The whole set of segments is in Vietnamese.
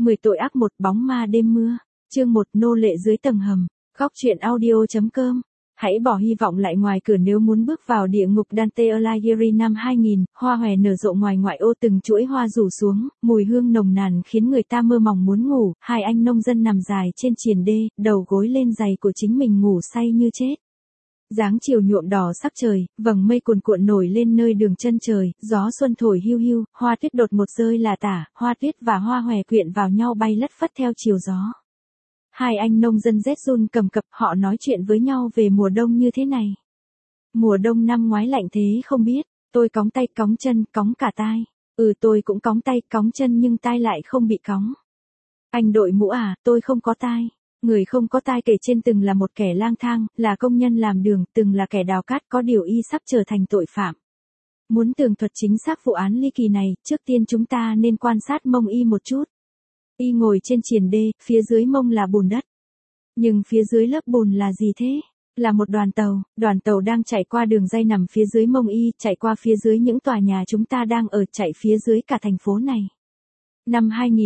10 tội ác, một bóng ma đêm mưa. Chương 1, nô lệ dưới tầng hầm. Góc truyện audio.com. Hãy bỏ hy vọng lại ngoài cửa nếu muốn bước vào địa ngục. Dante Alighieri. Năm 2000, hoa hòe nở rộ ngoài ngoại ô, từng chuỗi hoa rủ xuống, mùi hương nồng nàn khiến người ta mơ màng muốn ngủ. Hai anh nông dân nằm dài trên triền đê, đầu gối lên giày của chính mình ngủ say như chết. Dáng chiều nhuộm đỏ sắc trời, vầng mây cuồn cuộn nổi lên nơi đường chân trời, gió xuân thổi hiu hiu, hoa tuyết đột ngột rơi là tả, hoa tuyết và hoa hòe quyện vào nhau bay lất phất theo chiều gió. Hai anh nông dân rét run cầm cập, họ nói chuyện với nhau về mùa đông như thế này. Mùa đông năm ngoái lạnh thế không biết, tôi cóng tay cóng chân, cóng cả tai. Tôi cũng cóng tay cóng chân nhưng tai lại không bị cóng. Anh đội mũ à, tôi không có tai. Người không có tai kể trên từng là một kẻ lang thang, là công nhân làm đường, từng là kẻ đào cát, có điều y sắp trở thành tội phạm. Muốn tường thuật chính xác vụ án ly kỳ này, trước tiên chúng ta nên quan sát mông y một chút. Y ngồi trên triền đê, phía dưới mông là bùn đất. Nhưng phía dưới lớp bùn là gì thế? Là một đoàn tàu đang chạy qua đường ray nằm phía dưới mông y, chạy qua phía dưới những tòa nhà chúng ta đang ở, chạy phía dưới cả thành phố này. Năm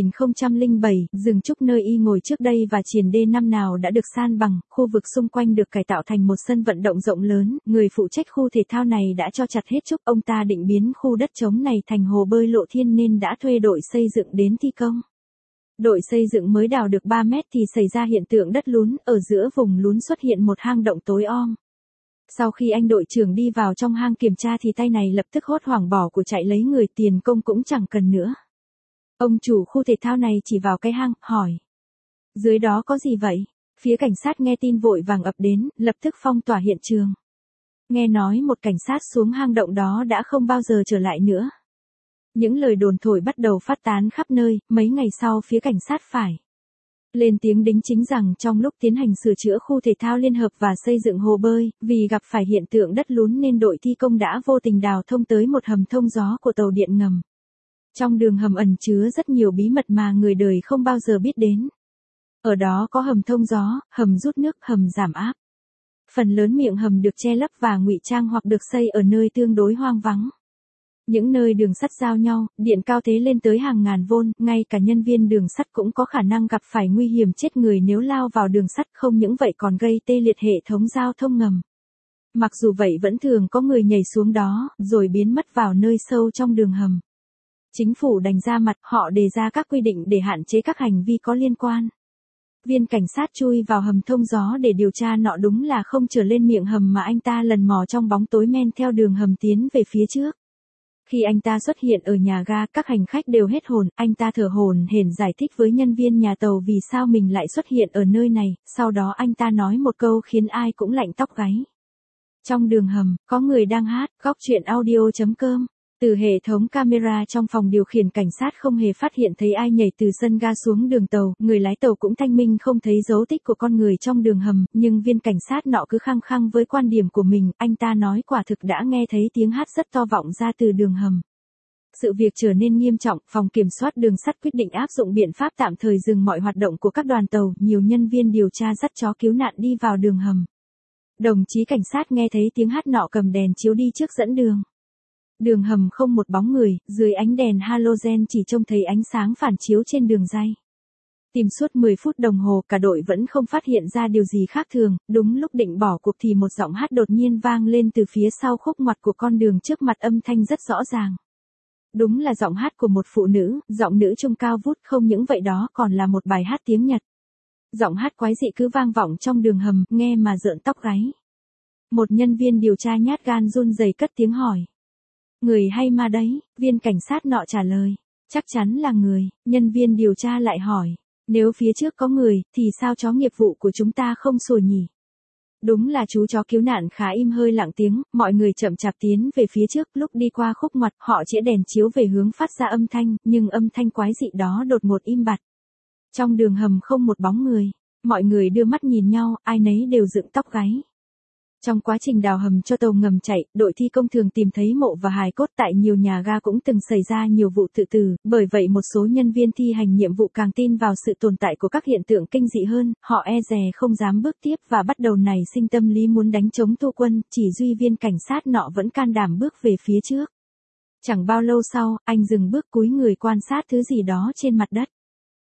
2007, rừng trúc nơi y ngồi trước đây và triền đê năm nào đã được san bằng, khu vực xung quanh được cải tạo thành một sân vận động rộng lớn, người phụ trách khu thể thao này đã cho chặt hết trúc, ông ta định biến khu đất trống này thành hồ bơi lộ thiên nên đã thuê đội xây dựng đến thi công. Đội xây dựng mới đào được 3 mét thì xảy ra hiện tượng đất lún, ở giữa vùng lún xuất hiện một hang động tối om. Sau khi anh đội trưởng đi vào trong hang kiểm tra thì tay này lập tức hốt hoảng bỏ của chạy lấy người, tiền công cũng chẳng cần nữa. Ông chủ khu thể thao này chỉ vào cái hang, hỏi. Dưới đó có gì vậy? Phía cảnh sát nghe tin vội vàng ập đến, lập tức phong tỏa hiện trường. Nghe nói một cảnh sát xuống hang động đó đã không bao giờ trở lại nữa. Những lời đồn thổi bắt đầu phát tán khắp nơi, mấy ngày sau phía cảnh sát phải lên tiếng đính chính rằng trong lúc tiến hành sửa chữa khu thể thao liên hợp và xây dựng hồ bơi, vì gặp phải hiện tượng đất lún nên đội thi công đã vô tình đào thông tới một hầm thông gió của tàu điện ngầm. Trong đường hầm ẩn chứa rất nhiều bí mật mà người đời không bao giờ biết đến. Ở đó có hầm thông gió, hầm rút nước, hầm giảm áp. Phần lớn miệng hầm được che lấp và ngụy trang hoặc được xây ở nơi tương đối hoang vắng. Những nơi đường sắt giao nhau, điện cao thế lên tới hàng ngàn vôn, ngay cả nhân viên đường sắt cũng có khả năng gặp phải nguy hiểm chết người nếu lao vào đường sắt, không những vậy còn gây tê liệt hệ thống giao thông ngầm. Mặc dù vậy vẫn thường có người nhảy xuống đó, rồi biến mất vào nơi sâu trong đường hầm. Chính phủ đành ra mặt, họ đề ra các quy định để hạn chế các hành vi có liên quan. Viên cảnh sát chui vào hầm thông gió để điều tra nọ đúng là không trở lên miệng hầm mà anh ta lần mò trong bóng tối men theo đường hầm tiến về phía trước. Khi anh ta xuất hiện ở nhà ga, các hành khách đều hết hồn, anh ta thở hổn hển giải thích với nhân viên nhà tàu vì sao mình lại xuất hiện ở nơi này, sau đó anh ta nói một câu khiến ai cũng lạnh tóc gáy. Trong đường hầm, có người đang hát. Góc truyện audio.com. Từ hệ thống camera trong phòng điều khiển, cảnh sát không hề phát hiện thấy ai nhảy từ sân ga xuống đường tàu, người lái tàu cũng thanh minh không thấy dấu tích của con người trong đường hầm, nhưng viên cảnh sát nọ cứ khăng khăng với quan điểm của mình, anh ta nói quả thực đã nghe thấy tiếng hát rất to vọng ra từ đường hầm. Sự việc trở nên nghiêm trọng, phòng kiểm soát đường sắt quyết định áp dụng biện pháp tạm thời dừng mọi hoạt động của các đoàn tàu, nhiều nhân viên điều tra dắt chó cứu nạn đi vào đường hầm. Đồng chí cảnh sát nghe thấy tiếng hát nọ cầm đèn chiếu đi trước dẫn đường. Đường hầm không một bóng người, dưới ánh đèn halogen chỉ trông thấy ánh sáng phản chiếu trên đường ray. Tìm suốt 10 phút đồng hồ, cả đội vẫn không phát hiện ra điều gì khác thường, đúng lúc định bỏ cuộc thì một giọng hát đột nhiên vang lên từ phía sau khúc ngoặt của con đường trước mặt, âm thanh rất rõ ràng. Đúng là giọng hát của một phụ nữ, giọng nữ trung cao vút, không những vậy đó còn là một bài hát tiếng Nhật. Giọng hát quái dị cứ vang vọng trong đường hầm, nghe mà rợn tóc gáy. Một nhân viên điều tra nhát gan run rẩy cất tiếng hỏi. Người hay ma đấy? Viên cảnh sát nọ trả lời. Chắc chắn là người. Nhân viên điều tra lại hỏi. Nếu phía trước có người, thì sao chó nghiệp vụ của chúng ta không sủa nhỉ? Đúng là chú chó cứu nạn khá im hơi lặng tiếng, mọi người chậm chạp tiến về phía trước, lúc đi qua khúc ngoặt, họ chĩa đèn chiếu về hướng phát ra âm thanh, nhưng âm thanh quái dị đó đột ngột im bặt. Trong đường hầm không một bóng người, mọi người đưa mắt nhìn nhau, ai nấy đều dựng tóc gáy. Trong quá trình đào hầm cho tàu ngầm chạy, đội thi công thường tìm thấy mộ và hài cốt, tại nhiều nhà ga cũng từng xảy ra nhiều vụ tự tử, bởi vậy một số nhân viên thi hành nhiệm vụ càng tin vào sự tồn tại của các hiện tượng kinh dị hơn, họ e dè không dám bước tiếp và bắt đầu nảy sinh tâm lý muốn đánh chống thu quân, chỉ duy viên cảnh sát nọ vẫn can đảm bước về phía trước. Chẳng bao lâu sau, anh dừng bước cúi người quan sát thứ gì đó trên mặt đất.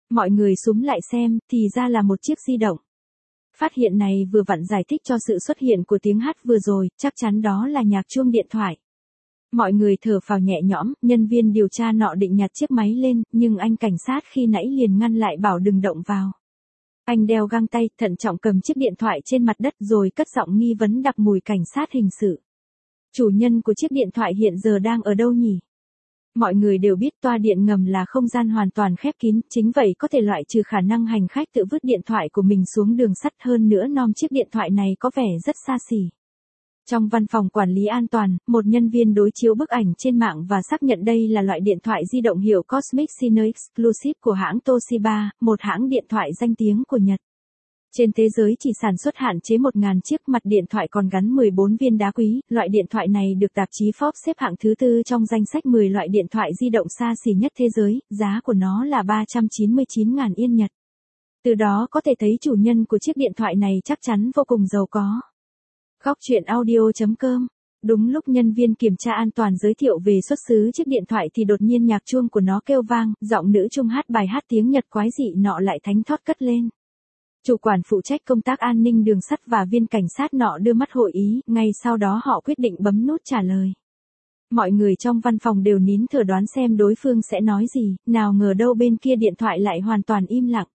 Mọi người xúm lại xem, thì ra là một chiếc di động. Phát hiện này vừa vặn giải thích cho sự xuất hiện của tiếng hát vừa rồi, chắc chắn đó là nhạc chuông điện thoại. Mọi người thở phào nhẹ nhõm, nhân viên điều tra nọ định nhặt chiếc máy lên, nhưng anh cảnh sát khi nãy liền ngăn lại bảo đừng động vào. Anh đeo găng tay, thận trọng cầm chiếc điện thoại trên mặt đất rồi cất giọng nghi vấn đặc mùi cảnh sát hình sự. Chủ nhân của chiếc điện thoại hiện giờ đang ở đâu nhỉ? Mọi người đều biết toa điện ngầm là không gian hoàn toàn khép kín, chính vậy có thể loại trừ khả năng hành khách tự vứt điện thoại của mình xuống đường sắt, hơn nữa chiếc điện thoại này có vẻ rất xa xỉ. Trong văn phòng quản lý an toàn, một nhân viên đối chiếu bức ảnh trên mạng và xác nhận đây là loại điện thoại di động hiệu Cosmic Sino Exclusive của hãng Toshiba, một hãng điện thoại danh tiếng của Nhật. Trên thế giới chỉ sản xuất hạn chế 1.000 chiếc, mặt điện thoại còn gắn 14 viên đá quý. Loại điện thoại này được tạp chí Forbes xếp hạng thứ 4 trong danh sách 10 loại điện thoại di động xa xỉ nhất thế giới, giá của nó là 399.000 Yên Nhật. Từ đó có thể thấy chủ nhân của chiếc điện thoại này chắc chắn vô cùng giàu có. Góc truyện audio.com. Đúng lúc nhân viên kiểm tra an toàn giới thiệu về xuất xứ chiếc điện thoại thì đột nhiên nhạc chuông của nó kêu vang, giọng nữ trung hát bài hát tiếng Nhật quái dị nọ lại thánh thót cất lên. Chủ quản phụ trách công tác an ninh đường sắt và viên cảnh sát nọ đưa mắt hội ý, ngay sau đó họ quyết định bấm nút trả lời. Mọi người trong văn phòng đều nín thở đoán xem đối phương sẽ nói gì, nào ngờ đâu bên kia điện thoại lại hoàn toàn im lặng.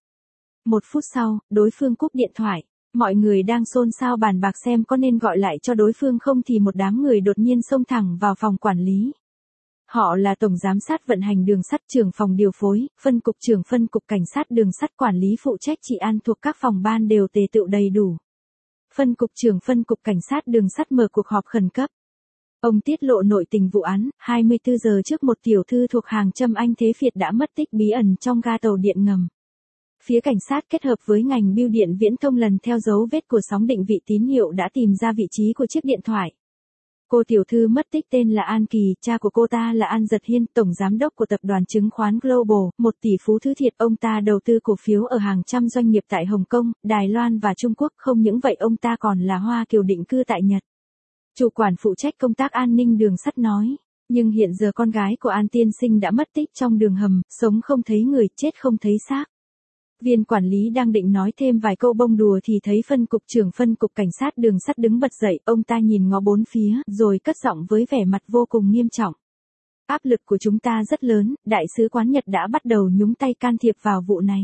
1 phút sau, đối phương cúp điện thoại. Mọi người đang xôn xao bàn bạc xem có nên gọi lại cho đối phương không thì một đám người đột nhiên xông thẳng vào phòng quản lý. Họ là Tổng Giám sát vận hành đường sắt, trưởng phòng điều phối, phân cục trưởng phân cục cảnh sát đường sắt, quản lý phụ trách trị an thuộc các phòng ban đều tề tựu đầy đủ. Phân cục trưởng phân cục cảnh sát đường sắt mở cuộc họp khẩn cấp. Ông tiết lộ nội tình vụ án, 24 giờ trước một tiểu thư thuộc hàng Trâm Anh Thế Việt đã mất tích bí ẩn trong ga tàu điện ngầm. Phía cảnh sát kết hợp với ngành bưu điện viễn thông lần theo dấu vết của sóng định vị tín hiệu đã tìm ra vị trí của chiếc điện thoại. Cô tiểu thư mất tích tên là An Kỳ, cha của cô ta là An Giật Hiên, tổng giám đốc của tập đoàn chứng khoán Global, một tỷ phú thứ thiệt. Ông ta đầu tư cổ phiếu ở hàng trăm doanh nghiệp tại Hồng Kông, Đài Loan và Trung Quốc. Không những vậy ông ta còn là Hoa Kiều định cư tại Nhật. Chủ quản phụ trách công tác an ninh đường sắt nói, nhưng hiện giờ con gái của An tiên sinh đã mất tích trong đường hầm, sống không thấy người, chết không thấy xác. Viên quản lý đang định nói thêm vài câu bông đùa thì thấy phân cục trưởng phân cục cảnh sát đường sắt đứng bật dậy, ông ta nhìn ngó bốn phía, rồi cất giọng với vẻ mặt vô cùng nghiêm trọng. Áp lực của chúng ta rất lớn, đại sứ quán Nhật đã bắt đầu nhúng tay can thiệp vào vụ này.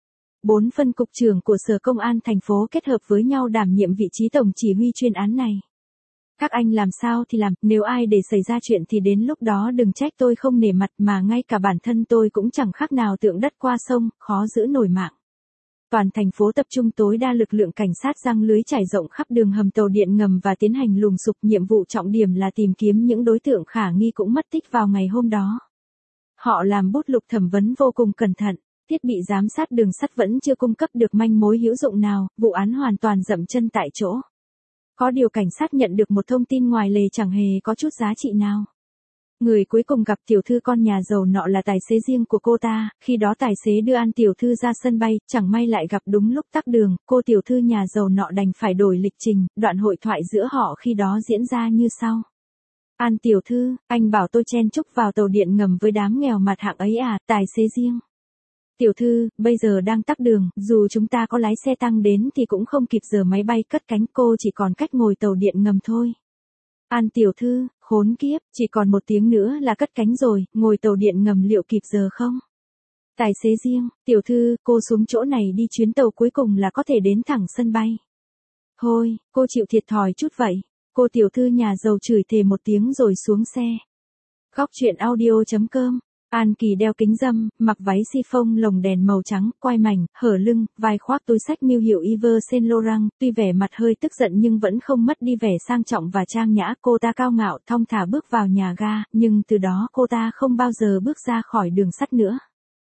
4 phân cục trưởng của Sở Công an thành phố kết hợp với nhau đảm nhiệm vị trí tổng chỉ huy chuyên án này. Các anh làm sao thì làm, nếu ai để xảy ra chuyện thì đến lúc đó đừng trách tôi không nể mặt, mà ngay cả bản thân tôi cũng chẳng khác nào tượng đất qua sông, khó giữ nổi mạng. Toàn thành phố tập trung tối đa lực lượng cảnh sát giăng lưới trải rộng khắp đường hầm tàu điện ngầm và tiến hành lùng sục, nhiệm vụ trọng điểm là tìm kiếm những đối tượng khả nghi cũng mất tích vào ngày hôm đó. Họ làm bút lục thẩm vấn vô cùng cẩn thận, thiết bị giám sát đường sắt vẫn chưa cung cấp được manh mối hữu dụng nào, vụ án hoàn toàn dậm chân tại chỗ. Có điều cảnh sát nhận được một thông tin ngoài lề chẳng hề có chút giá trị nào. Người cuối cùng gặp tiểu thư con nhà giàu nọ là tài xế riêng của cô ta, khi đó tài xế đưa An tiểu thư ra sân bay, chẳng may lại gặp đúng lúc tắc đường, cô tiểu thư nhà giàu nọ đành phải đổi lịch trình, đoạn hội thoại giữa họ khi đó diễn ra như sau. An tiểu thư, anh bảo tôi chen chúc vào tàu điện ngầm với đám nghèo mặt hạng ấy à, tài xế riêng. Tiểu thư, bây giờ đang tắc đường, dù chúng ta có lái xe tăng đến thì cũng không kịp giờ máy bay cất cánh, cô chỉ còn cách ngồi tàu điện ngầm thôi. An tiểu thư, khốn kiếp, chỉ còn 1 tiếng nữa là cất cánh rồi, ngồi tàu điện ngầm liệu kịp giờ không? Tài xế riêng, tiểu thư, cô xuống chỗ này đi, chuyến tàu cuối cùng là có thể đến thẳng sân bay. Thôi, cô chịu thiệt thòi chút vậy. Cô tiểu thư nhà giàu chửi thề 1 tiếng rồi xuống xe. Góc truyện audio.com. An Kỳ đeo kính râm, mặc váy chiffon lồng đèn màu trắng, quai mảnh, hở lưng, vai khoác túi xách Miu hiệu Yves Saint Laurent, tuy vẻ mặt hơi tức giận nhưng vẫn không mất đi vẻ sang trọng và trang nhã. Cô ta cao ngạo thong thả bước vào nhà ga, nhưng từ đó cô ta không bao giờ bước ra khỏi đường sắt nữa.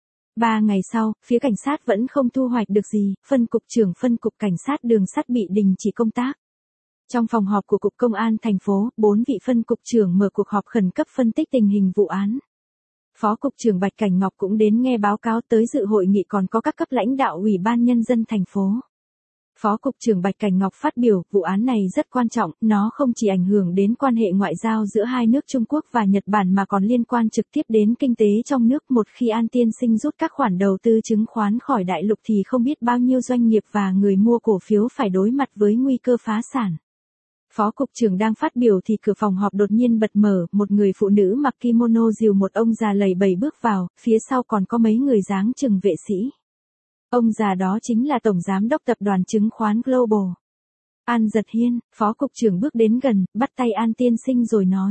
3 ngày sau, phía cảnh sát vẫn không thu hoạch được gì, phân cục trưởng phân cục cảnh sát đường sắt bị đình chỉ công tác. Trong phòng họp của Cục Công an thành phố, 4 vị phân cục trưởng mở cuộc họp khẩn cấp phân tích tình hình vụ án. Phó Cục trưởng Bạch Cảnh Ngọc cũng đến nghe báo cáo, tới dự hội nghị còn có các cấp lãnh đạo Ủy ban Nhân dân thành phố. Phó Cục trưởng Bạch Cảnh Ngọc phát biểu, vụ án này rất quan trọng, nó không chỉ ảnh hưởng đến quan hệ ngoại giao giữa hai nước Trung Quốc và Nhật Bản mà còn liên quan trực tiếp đến kinh tế trong nước. Một khi An Tiên Sinh rút các khoản đầu tư chứng khoán khỏi đại lục thì không biết bao nhiêu doanh nghiệp và người mua cổ phiếu phải đối mặt với nguy cơ phá sản. Phó Cục trưởng đang phát biểu thì cửa phòng họp đột nhiên bật mở, một người phụ nữ mặc kimono dìu một ông già lầy bầy bước vào, phía sau còn có mấy người dáng chừng vệ sĩ. Ông già đó chính là Tổng Giám đốc Tập đoàn Chứng khoán Global. An Giật Hiên. Phó Cục trưởng bước đến gần, bắt tay An Tiên Sinh rồi nói.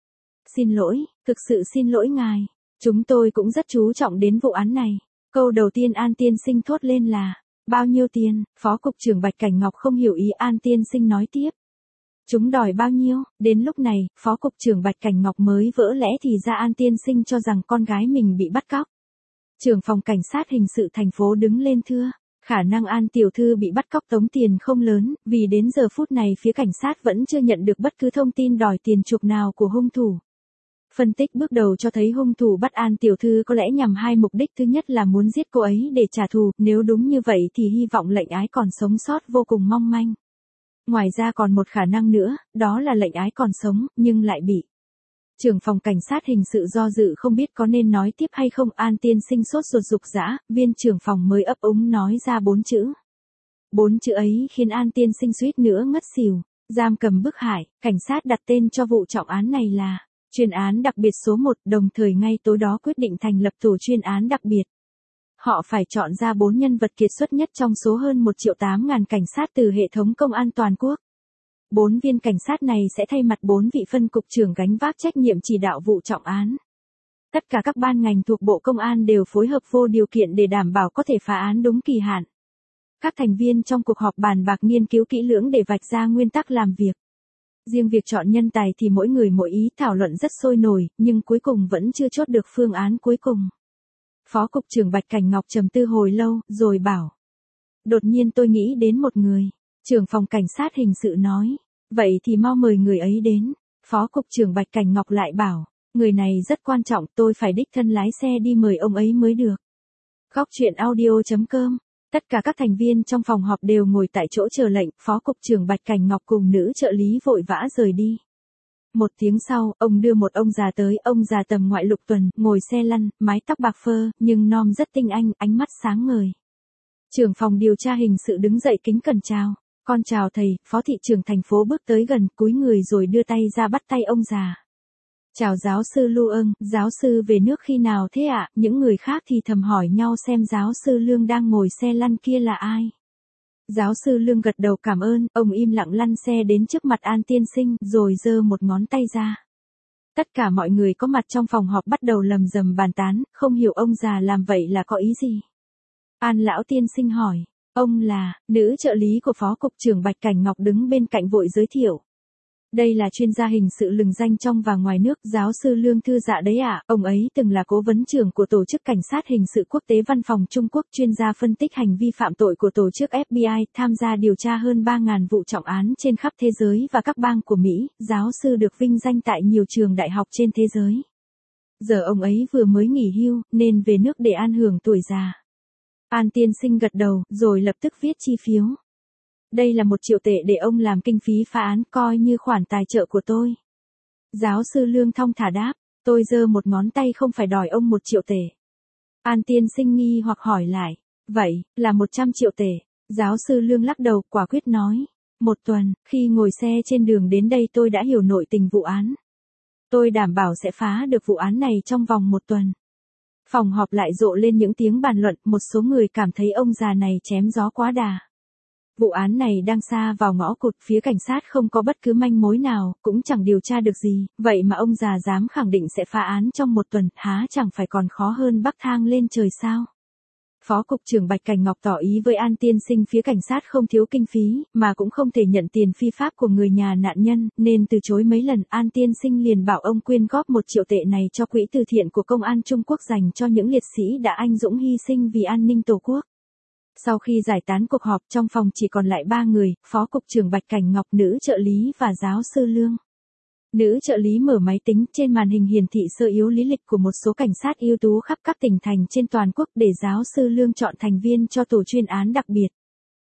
Xin lỗi, thực sự xin lỗi ngài. Chúng tôi cũng rất chú trọng đến vụ án này. Câu đầu tiên An Tiên Sinh thốt lên là, bao nhiêu tiền? Phó Cục trưởng Bạch Cảnh Ngọc không hiểu ý An Tiên Sinh nói tiếp. Chúng đòi bao nhiêu? Đến lúc này, Phó Cục trưởng Bạch Cảnh Ngọc mới vỡ lẽ thì ra An Tiên Sinh cho rằng con gái mình bị bắt cóc. Trưởng phòng cảnh sát hình sự thành phố đứng lên thưa, khả năng An tiểu thư bị bắt cóc tống tiền không lớn, vì đến giờ phút này phía cảnh sát vẫn chưa nhận được bất cứ thông tin đòi tiền chuộc nào của hung thủ. Phân tích bước đầu cho thấy hung thủ bắt An tiểu thư có lẽ nhằm hai mục đích, thứ nhất là muốn giết cô ấy để trả thù, nếu đúng như vậy thì hy vọng lệnh ái còn sống sót vô cùng mong manh. Ngoài ra còn một khả năng nữa, đó là lệnh ái còn sống, nhưng lại bị. Trưởng phòng cảnh sát hình sự do dự không biết có nên nói tiếp hay không. An Tiên Sinh sốt ruột rục rã, viên trưởng phòng mới ấp úng nói ra 4 chữ. 4 chữ ấy khiến An Tiên Sinh suýt nữa ngất xỉu. Giam cầm bức hại, cảnh sát đặt tên cho vụ trọng án này là chuyên án đặc biệt số 1, đồng thời ngay tối đó quyết định thành lập tổ chuyên án đặc biệt. Họ phải chọn ra 4 nhân vật kiệt xuất nhất trong số hơn 1.800.000 cảnh sát từ hệ thống công an toàn quốc. 4 viên cảnh sát này sẽ thay mặt 4 vị phân cục trưởng gánh vác trách nhiệm chỉ đạo vụ trọng án. Tất cả các ban ngành thuộc Bộ Công an đều phối hợp vô điều kiện để đảm bảo có thể phá án đúng kỳ hạn. Các thành viên trong cuộc họp bàn bạc nghiên cứu kỹ lưỡng để vạch ra nguyên tắc làm việc. Riêng việc chọn nhân tài thì mỗi người mỗi ý, thảo luận rất sôi nổi, nhưng cuối cùng vẫn chưa chốt được phương án cuối cùng. Phó Cục trưởng Bạch Cảnh Ngọc trầm tư hồi lâu, rồi bảo. Đột nhiên tôi nghĩ đến một người. Trưởng phòng cảnh sát hình sự nói. Vậy thì mau mời người ấy đến. Phó Cục trưởng Bạch Cảnh Ngọc lại bảo. Người này rất quan trọng, tôi phải đích thân lái xe đi mời ông ấy mới được. Góc truyện audio.com. Tất cả các thành viên trong phòng họp đều ngồi tại chỗ chờ lệnh. Phó Cục trưởng Bạch Cảnh Ngọc cùng nữ trợ lý vội vã rời đi. Một tiếng sau, ông đưa một ông già tới, ông già tầm ngoại lục tuần, ngồi xe lăn, mái tóc bạc phơ, nhưng nom rất tinh anh, ánh mắt sáng ngời. Trưởng phòng điều tra hình sự đứng dậy kính cẩn chào. Con chào thầy. Phó thị trưởng thành phố bước tới gần, cúi người rồi đưa tay ra bắt tay ông già. Chào giáo sư Lưu Ưng, giáo sư về nước khi nào thế ạ? Những người khác thì thầm hỏi nhau xem giáo sư Lương đang ngồi xe lăn kia là ai. Giáo sư Lương gật đầu cảm ơn, ông im lặng lăn xe đến trước mặt An Tiên Sinh, rồi giơ một ngón tay ra. Tất cả mọi người có mặt trong phòng họp bắt đầu lầm rầm bàn tán, không hiểu ông già làm vậy là có ý gì. An lão tiên sinh hỏi, ông là, nữ trợ lý của Phó Cục trưởng Bạch Cảnh Ngọc đứng bên cạnh vội giới thiệu. Đây là chuyên gia hình sự lừng danh trong và ngoài nước, giáo sư Lương thư dạ đấy ạ, ông ấy từng là cố vấn trưởng của Tổ chức Cảnh sát Hình sự Quốc tế Văn phòng Trung Quốc, chuyên gia phân tích hành vi phạm tội của tổ chức FBI, tham gia điều tra hơn 3.000 vụ trọng án trên khắp thế giới và các bang của Mỹ, giáo sư được vinh danh tại nhiều trường đại học trên thế giới. Giờ ông ấy vừa mới nghỉ hưu, nên về nước để an hưởng tuổi già. An Tiên Sinh gật đầu, rồi lập tức viết chi phiếu. Đây là 1 triệu tệ để ông làm kinh phí phá án, coi như khoản tài trợ của tôi. Giáo sư Lương thong thả đáp, tôi giơ một ngón tay không phải đòi ông 1 triệu tệ. An Tiên Sinh nghi hoặc hỏi lại, vậy, là 100 triệu tệ. Giáo sư Lương lắc đầu, quả quyết nói. 1 tuần, khi ngồi xe trên đường đến đây tôi đã hiểu nội tình vụ án. Tôi đảm bảo sẽ phá được vụ án này trong vòng 1 tuần. Phòng họp lại rộ lên những tiếng bàn luận, một số người cảm thấy ông già này chém gió quá đà. Vụ án này đang xa vào ngõ cụt, phía cảnh sát không có bất cứ manh mối nào, cũng chẳng điều tra được gì, vậy mà ông già dám khẳng định sẽ phá án trong 1 tuần, há chẳng phải còn khó hơn bắc thang lên trời sao? Phó Cục trưởng Bạch Cảnh Ngọc tỏ ý với An Tiên Sinh phía cảnh sát không thiếu kinh phí, mà cũng không thể nhận tiền phi pháp của người nhà nạn nhân, nên từ chối mấy lần. An Tiên Sinh liền bảo ông quyên góp 1 triệu tệ này cho quỹ từ thiện của Công an Trung Quốc dành cho những liệt sĩ đã anh dũng hy sinh vì an ninh Tổ quốc. Sau khi giải tán cuộc họp, trong phòng chỉ còn lại 3 người, Phó Cục trưởng Bạch Cảnh Ngọc, nữ trợ lý và giáo sư Lương. Nữ trợ lý mở máy tính, trên màn hình hiển thị sơ yếu lý lịch của một số cảnh sát ưu tú khắp các tỉnh thành trên toàn quốc để giáo sư Lương chọn thành viên cho tổ chuyên án đặc biệt.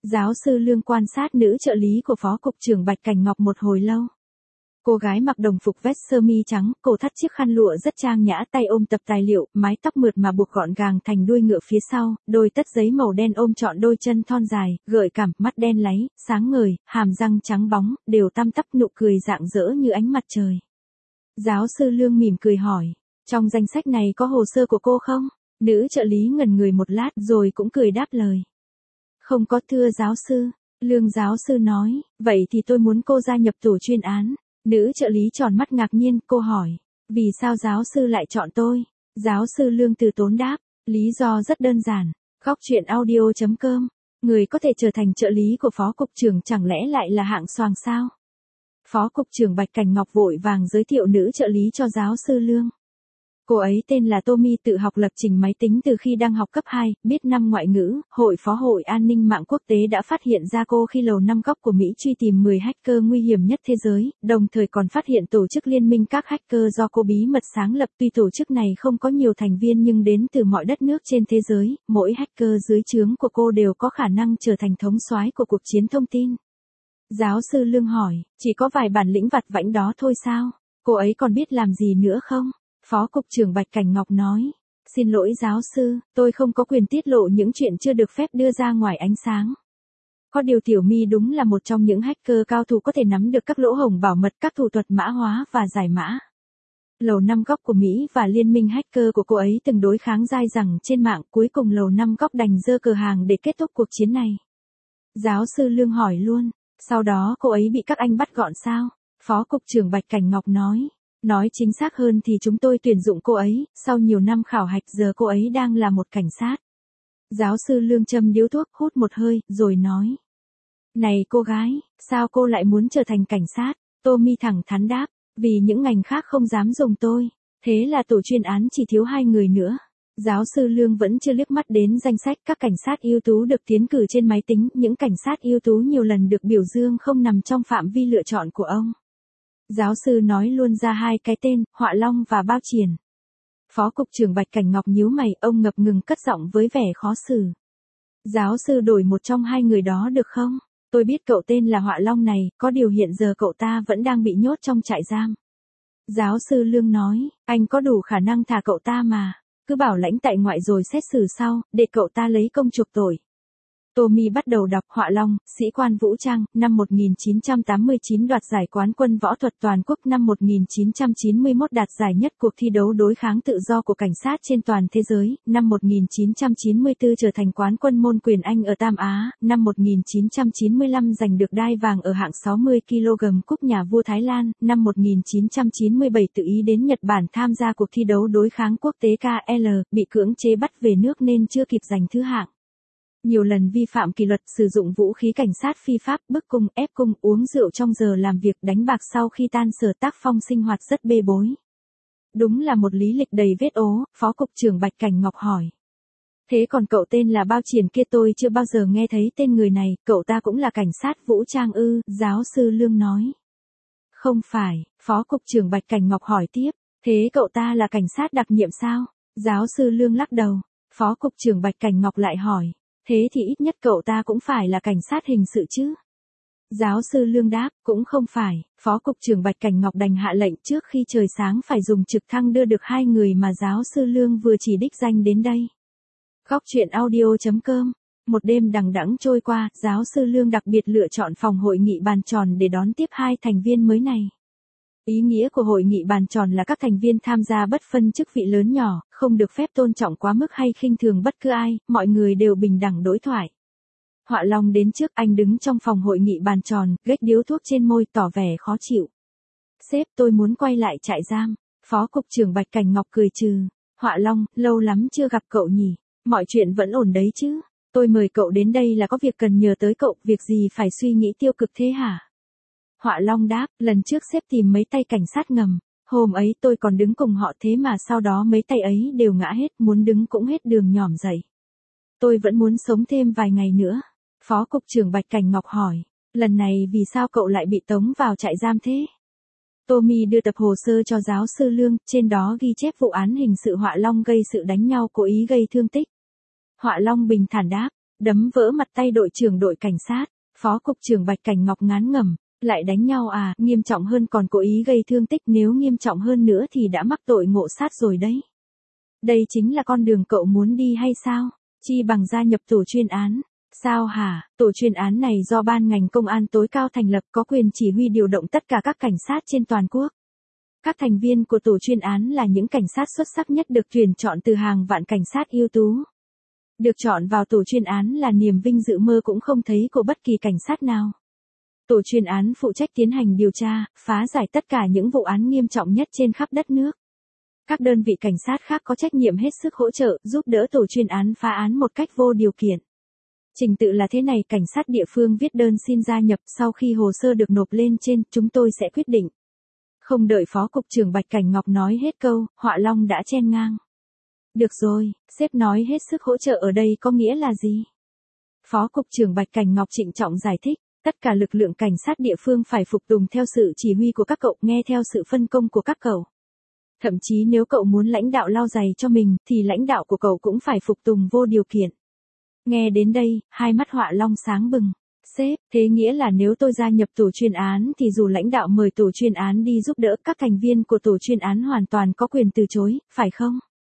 Giáo sư Lương quan sát nữ trợ lý của Phó Cục trưởng Bạch Cảnh Ngọc một hồi lâu. Cô gái mặc đồng phục vest sơ mi trắng, cổ thắt chiếc khăn lụa rất trang nhã, tay ôm tập tài liệu, mái tóc mượt mà buộc gọn gàng thành đuôi ngựa phía sau, đôi tất giấy màu đen ôm trọn đôi chân thon dài, gợi cảm, mắt đen láy, sáng ngời, hàm răng trắng bóng, đều tăm tắp, nụ cười rạng rỡ như ánh mặt trời. Giáo sư Lương mỉm cười hỏi, trong danh sách này có hồ sơ của cô không? Nữ trợ lý ngẩn người một lát rồi cũng cười đáp lời. Không có thưa giáo sư. Lương giáo sư nói, vậy thì tôi muốn cô gia nhập tổ chuyên án. Nữ trợ lý tròn mắt ngạc nhiên, cô hỏi, vì sao giáo sư lại chọn tôi? Giáo sư Lương từ tốn đáp, lý do rất đơn giản. Góc truyện audio.com, người có thể trở thành trợ lý của Phó Cục trưởng chẳng lẽ lại là hạng xoàng sao? Phó Cục trưởng Bạch Cảnh Ngọc vội vàng giới thiệu nữ trợ lý cho giáo sư Lương. Cô ấy tên là Tommy, tự học lập trình máy tính từ khi đang học cấp 2, biết 5 ngoại ngữ. Hội Phó Hội An ninh mạng quốc tế đã phát hiện ra cô khi Lầu Năm Góc của Mỹ truy tìm 10 hacker nguy hiểm nhất thế giới, đồng thời còn phát hiện tổ chức liên minh các hacker do cô bí mật sáng lập. Tuy tổ chức này không có nhiều thành viên nhưng đến từ mọi đất nước trên thế giới, mỗi hacker dưới trướng của cô đều có khả năng trở thành thống soái của cuộc chiến thông tin. Giáo sư Lương hỏi, chỉ có vài bản lĩnh vặt vãnh đó thôi sao? Cô ấy còn biết làm gì nữa không? Phó Cục trưởng Bạch Cảnh Ngọc nói, xin lỗi giáo sư, tôi không có quyền tiết lộ những chuyện chưa được phép đưa ra ngoài ánh sáng. Có điều Tiểu My đúng là một trong những hacker cao thủ có thể nắm được các lỗ hổng bảo mật, các thủ thuật mã hóa và giải mã. Lầu Năm Góc của Mỹ và liên minh hacker của cô ấy từng đối kháng dai dẳng trên mạng, cuối cùng Lầu Năm Góc đành giơ cờ hàng để kết thúc cuộc chiến này. Giáo sư Lương hỏi luôn, sau đó cô ấy bị các anh bắt gọn sao? Phó Cục trưởng Bạch Cảnh Ngọc nói chính xác hơn thì chúng tôi tuyển dụng cô ấy, sau nhiều năm khảo hạch giờ cô ấy đang là một cảnh sát. Giáo sư Lương châm điếu thuốc, hút một hơi, rồi nói. Này cô gái, sao cô lại muốn trở thành cảnh sát? Tommy thẳng thắn đáp, vì những ngành khác không dám dùng tôi. Thế là tổ chuyên án chỉ thiếu 2 người nữa. Giáo sư Lương vẫn chưa liếc mắt đến danh sách các cảnh sát ưu tú được tiến cử trên máy tính, những cảnh sát ưu tú nhiều lần được biểu dương không nằm trong phạm vi lựa chọn của ông. Giáo sư nói luôn ra 2 cái tên, Họa Long và Bao Triển. Phó Cục trưởng Bạch Cảnh Ngọc nhíu mày, ông ngập ngừng cất giọng với vẻ khó xử. Giáo sư đổi một trong 2 người đó được không? Tôi biết cậu tên là Họa Long này, có điều hiện giờ cậu ta vẫn đang bị nhốt trong trại giam. Giáo sư Lương nói, anh có đủ khả năng thả cậu ta mà, cứ bảo lãnh tại ngoại rồi xét xử sau, để cậu ta lấy công chuộc tội. Tommy bắt đầu đọc. Họa Long, sĩ quan vũ trang, năm 1989 đoạt giải quán quân võ thuật toàn quốc, năm 1991 đạt giải nhất cuộc thi đấu đối kháng tự do của cảnh sát trên toàn thế giới, năm 1994 trở thành quán quân môn quyền Anh ở Tam Á, năm 1995 giành được đai vàng ở hạng 60 kg cúp nhà vua Thái Lan, năm 1997 tự ý đến Nhật Bản tham gia cuộc thi đấu đối kháng quốc tế KL, bị cưỡng chế bắt về nước nên chưa kịp giành thứ hạng. Nhiều lần vi phạm kỷ luật, sử dụng vũ khí cảnh sát phi pháp, bức cung, ép cung, uống rượu trong giờ làm việc, đánh bạc sau khi tan sở, tác phong sinh hoạt rất bê bối. Đúng là một lý lịch đầy vết ố. Phó Cục trưởng Bạch Cảnh Ngọc hỏi. Thế còn cậu tên là Bao Triển kia, tôi chưa bao giờ nghe thấy tên người này, cậu ta cũng là cảnh sát vũ trang ư? Giáo sư Lương nói. Không phải. Phó Cục trưởng Bạch Cảnh Ngọc hỏi tiếp. Thế cậu ta là cảnh sát đặc nhiệm sao? Giáo sư Lương lắc đầu. Phó Cục trưởng Bạch Cảnh Ngọc lại hỏi. Thế thì ít nhất cậu ta cũng phải là cảnh sát hình sự chứ? Giáo sư Lương đáp, cũng không phải. Phó Cục trưởng Bạch Cảnh Ngọc đành hạ lệnh trước khi trời sáng phải dùng trực thăng đưa được 2 người mà giáo sư Lương vừa chỉ đích danh đến đây. Góc truyện audio.com. Một đêm đằng đẵng trôi qua, giáo sư Lương đặc biệt lựa chọn phòng hội nghị bàn tròn để đón tiếp 2 thành viên mới này. Ý nghĩa của hội nghị bàn tròn là các thành viên tham gia bất phân chức vị lớn nhỏ, không được phép tôn trọng quá mức hay khinh thường bất cứ ai, mọi người đều bình đẳng đối thoại. Họa Long đến trước, anh đứng trong phòng hội nghị bàn tròn, gếch điếu thuốc trên môi, tỏ vẻ khó chịu. Sếp, tôi muốn quay lại trại giam. Phó Cục trưởng Bạch Cảnh Ngọc cười trừ. Họa Long, lâu lắm chưa gặp cậu nhỉ? Mọi chuyện vẫn ổn đấy chứ? Tôi mời cậu đến đây là có việc cần nhờ tới cậu, việc gì phải suy nghĩ tiêu cực thế hả? Họa Long đáp, lần trước sếp tìm mấy tay cảnh sát ngầm, hôm ấy tôi còn đứng cùng họ, thế mà sau đó mấy tay ấy đều ngã hết, muốn đứng cũng hết đường nhỏm dậy. Tôi vẫn muốn sống thêm vài ngày nữa. Phó Cục trưởng Bạch Cảnh Ngọc hỏi, lần này vì sao cậu lại bị tống vào trại giam thế? Tommy đưa tập hồ sơ cho giáo sư Lương, trên đó ghi chép vụ án hình sự Họa Long gây sự đánh nhau cố ý gây thương tích. Họa Long bình thản đáp, Đấm vỡ mặt tay đội trưởng đội cảnh sát, phó cục trưởng Bạch Cảnh Ngọc ngán ngẩm, lại đánh nhau à, nghiêm trọng hơn còn cố ý gây thương tích, nếu nghiêm trọng hơn nữa thì đã mắc tội ngộ sát rồi đấy. Đây chính là con đường cậu muốn đi hay sao? Chi bằng gia nhập tổ chuyên án. Sao hả? Tổ chuyên án này do ban ngành công an tối cao thành lập, có quyền chỉ huy điều động tất cả các cảnh sát trên toàn quốc. Các thành viên của tổ chuyên án là những cảnh sát xuất sắc nhất được tuyển chọn từ hàng vạn cảnh sát ưu tú. Được chọn vào tổ chuyên án là niềm vinh dự mơ cũng không thấy của bất kỳ cảnh sát nào. Tổ chuyên án phụ trách tiến hành điều tra, phá giải tất cả những vụ án nghiêm trọng nhất trên khắp đất nước. Các đơn vị cảnh sát khác có trách nhiệm hết sức hỗ trợ, giúp đỡ tổ chuyên án phá án một cách vô điều kiện. Trình tự là thế này, cảnh sát địa phương viết đơn xin gia nhập, sau khi hồ sơ được nộp lên trên, chúng tôi sẽ quyết định. Không đợi phó cục trưởng Bạch Cảnh Ngọc nói hết câu, Họa Long đã chen ngang. Được rồi, sếp nói hết sức hỗ trợ ở đây có nghĩa là gì? Phó cục trưởng Bạch Cảnh Ngọc trịnh trọng giải thích, tất cả lực lượng cảnh sát địa phương phải phục tùng theo sự chỉ huy của các cậu, nghe theo sự phân công của các cậu. Thậm chí nếu cậu muốn lãnh đạo lau giày cho mình, thì lãnh đạo của cậu cũng phải phục tùng vô điều kiện. Nghe đến đây, hai mắt Họa Long sáng bừng. Sếp, thế nghĩa là nếu tôi gia nhập tổ chuyên án thì dù lãnh đạo mời tổ chuyên án đi giúp đỡ, các thành viên của tổ chuyên án hoàn toàn có quyền từ chối, phải không?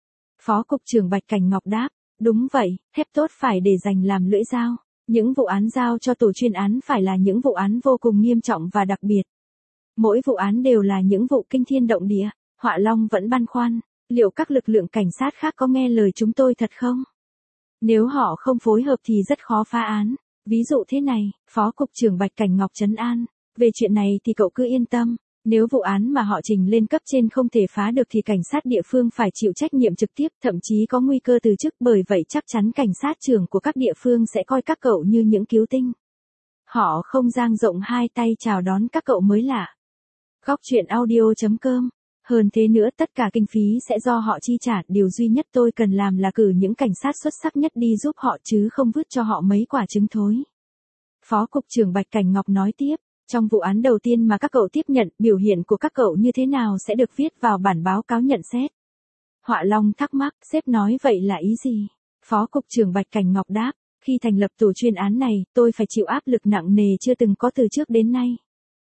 Phó cục trưởng Bạch Cảnh Ngọc đáp, đúng vậy, thép tốt phải để dành làm lưỡi dao. Những vụ án giao cho tổ chuyên án phải là những vụ án vô cùng nghiêm trọng và đặc biệt. Mỗi vụ án đều là những vụ kinh thiên động địa. Họa Long vẫn băn khoăn, liệu các lực lượng cảnh sát khác có nghe lời chúng tôi thật không? Nếu họ không phối hợp thì rất khó phá án. Ví dụ thế này, Phó cục trưởng Bạch Cảnh Ngọc trấn an, về chuyện này thì cậu cứ yên tâm, nếu vụ án mà họ trình lên cấp trên không thể phá được thì cảnh sát địa phương phải chịu trách nhiệm trực tiếp, thậm chí có nguy cơ từ chức, bởi vậy chắc chắn cảnh sát trưởng của các địa phương sẽ coi các cậu như những cứu tinh. Họ không dang rộng hai tay chào đón các cậu mới lạ. Góc truyện audio.com. Hơn thế nữa, tất cả kinh phí sẽ do họ chi trả, điều duy nhất tôi cần làm là cử những cảnh sát xuất sắc nhất đi giúp họ chứ không vứt cho họ mấy quả trứng thối. Phó cục trưởng Bạch Cảnh Ngọc nói tiếp, trong vụ án đầu tiên mà các cậu tiếp nhận, biểu hiện của các cậu như thế nào sẽ được viết vào bản báo cáo nhận xét. Họa Long thắc mắc, sếp nói vậy là ý gì? Phó cục trưởng Bạch Cảnh Ngọc đáp, khi thành lập tổ chuyên án này, tôi phải chịu áp lực nặng nề chưa từng có từ trước đến nay.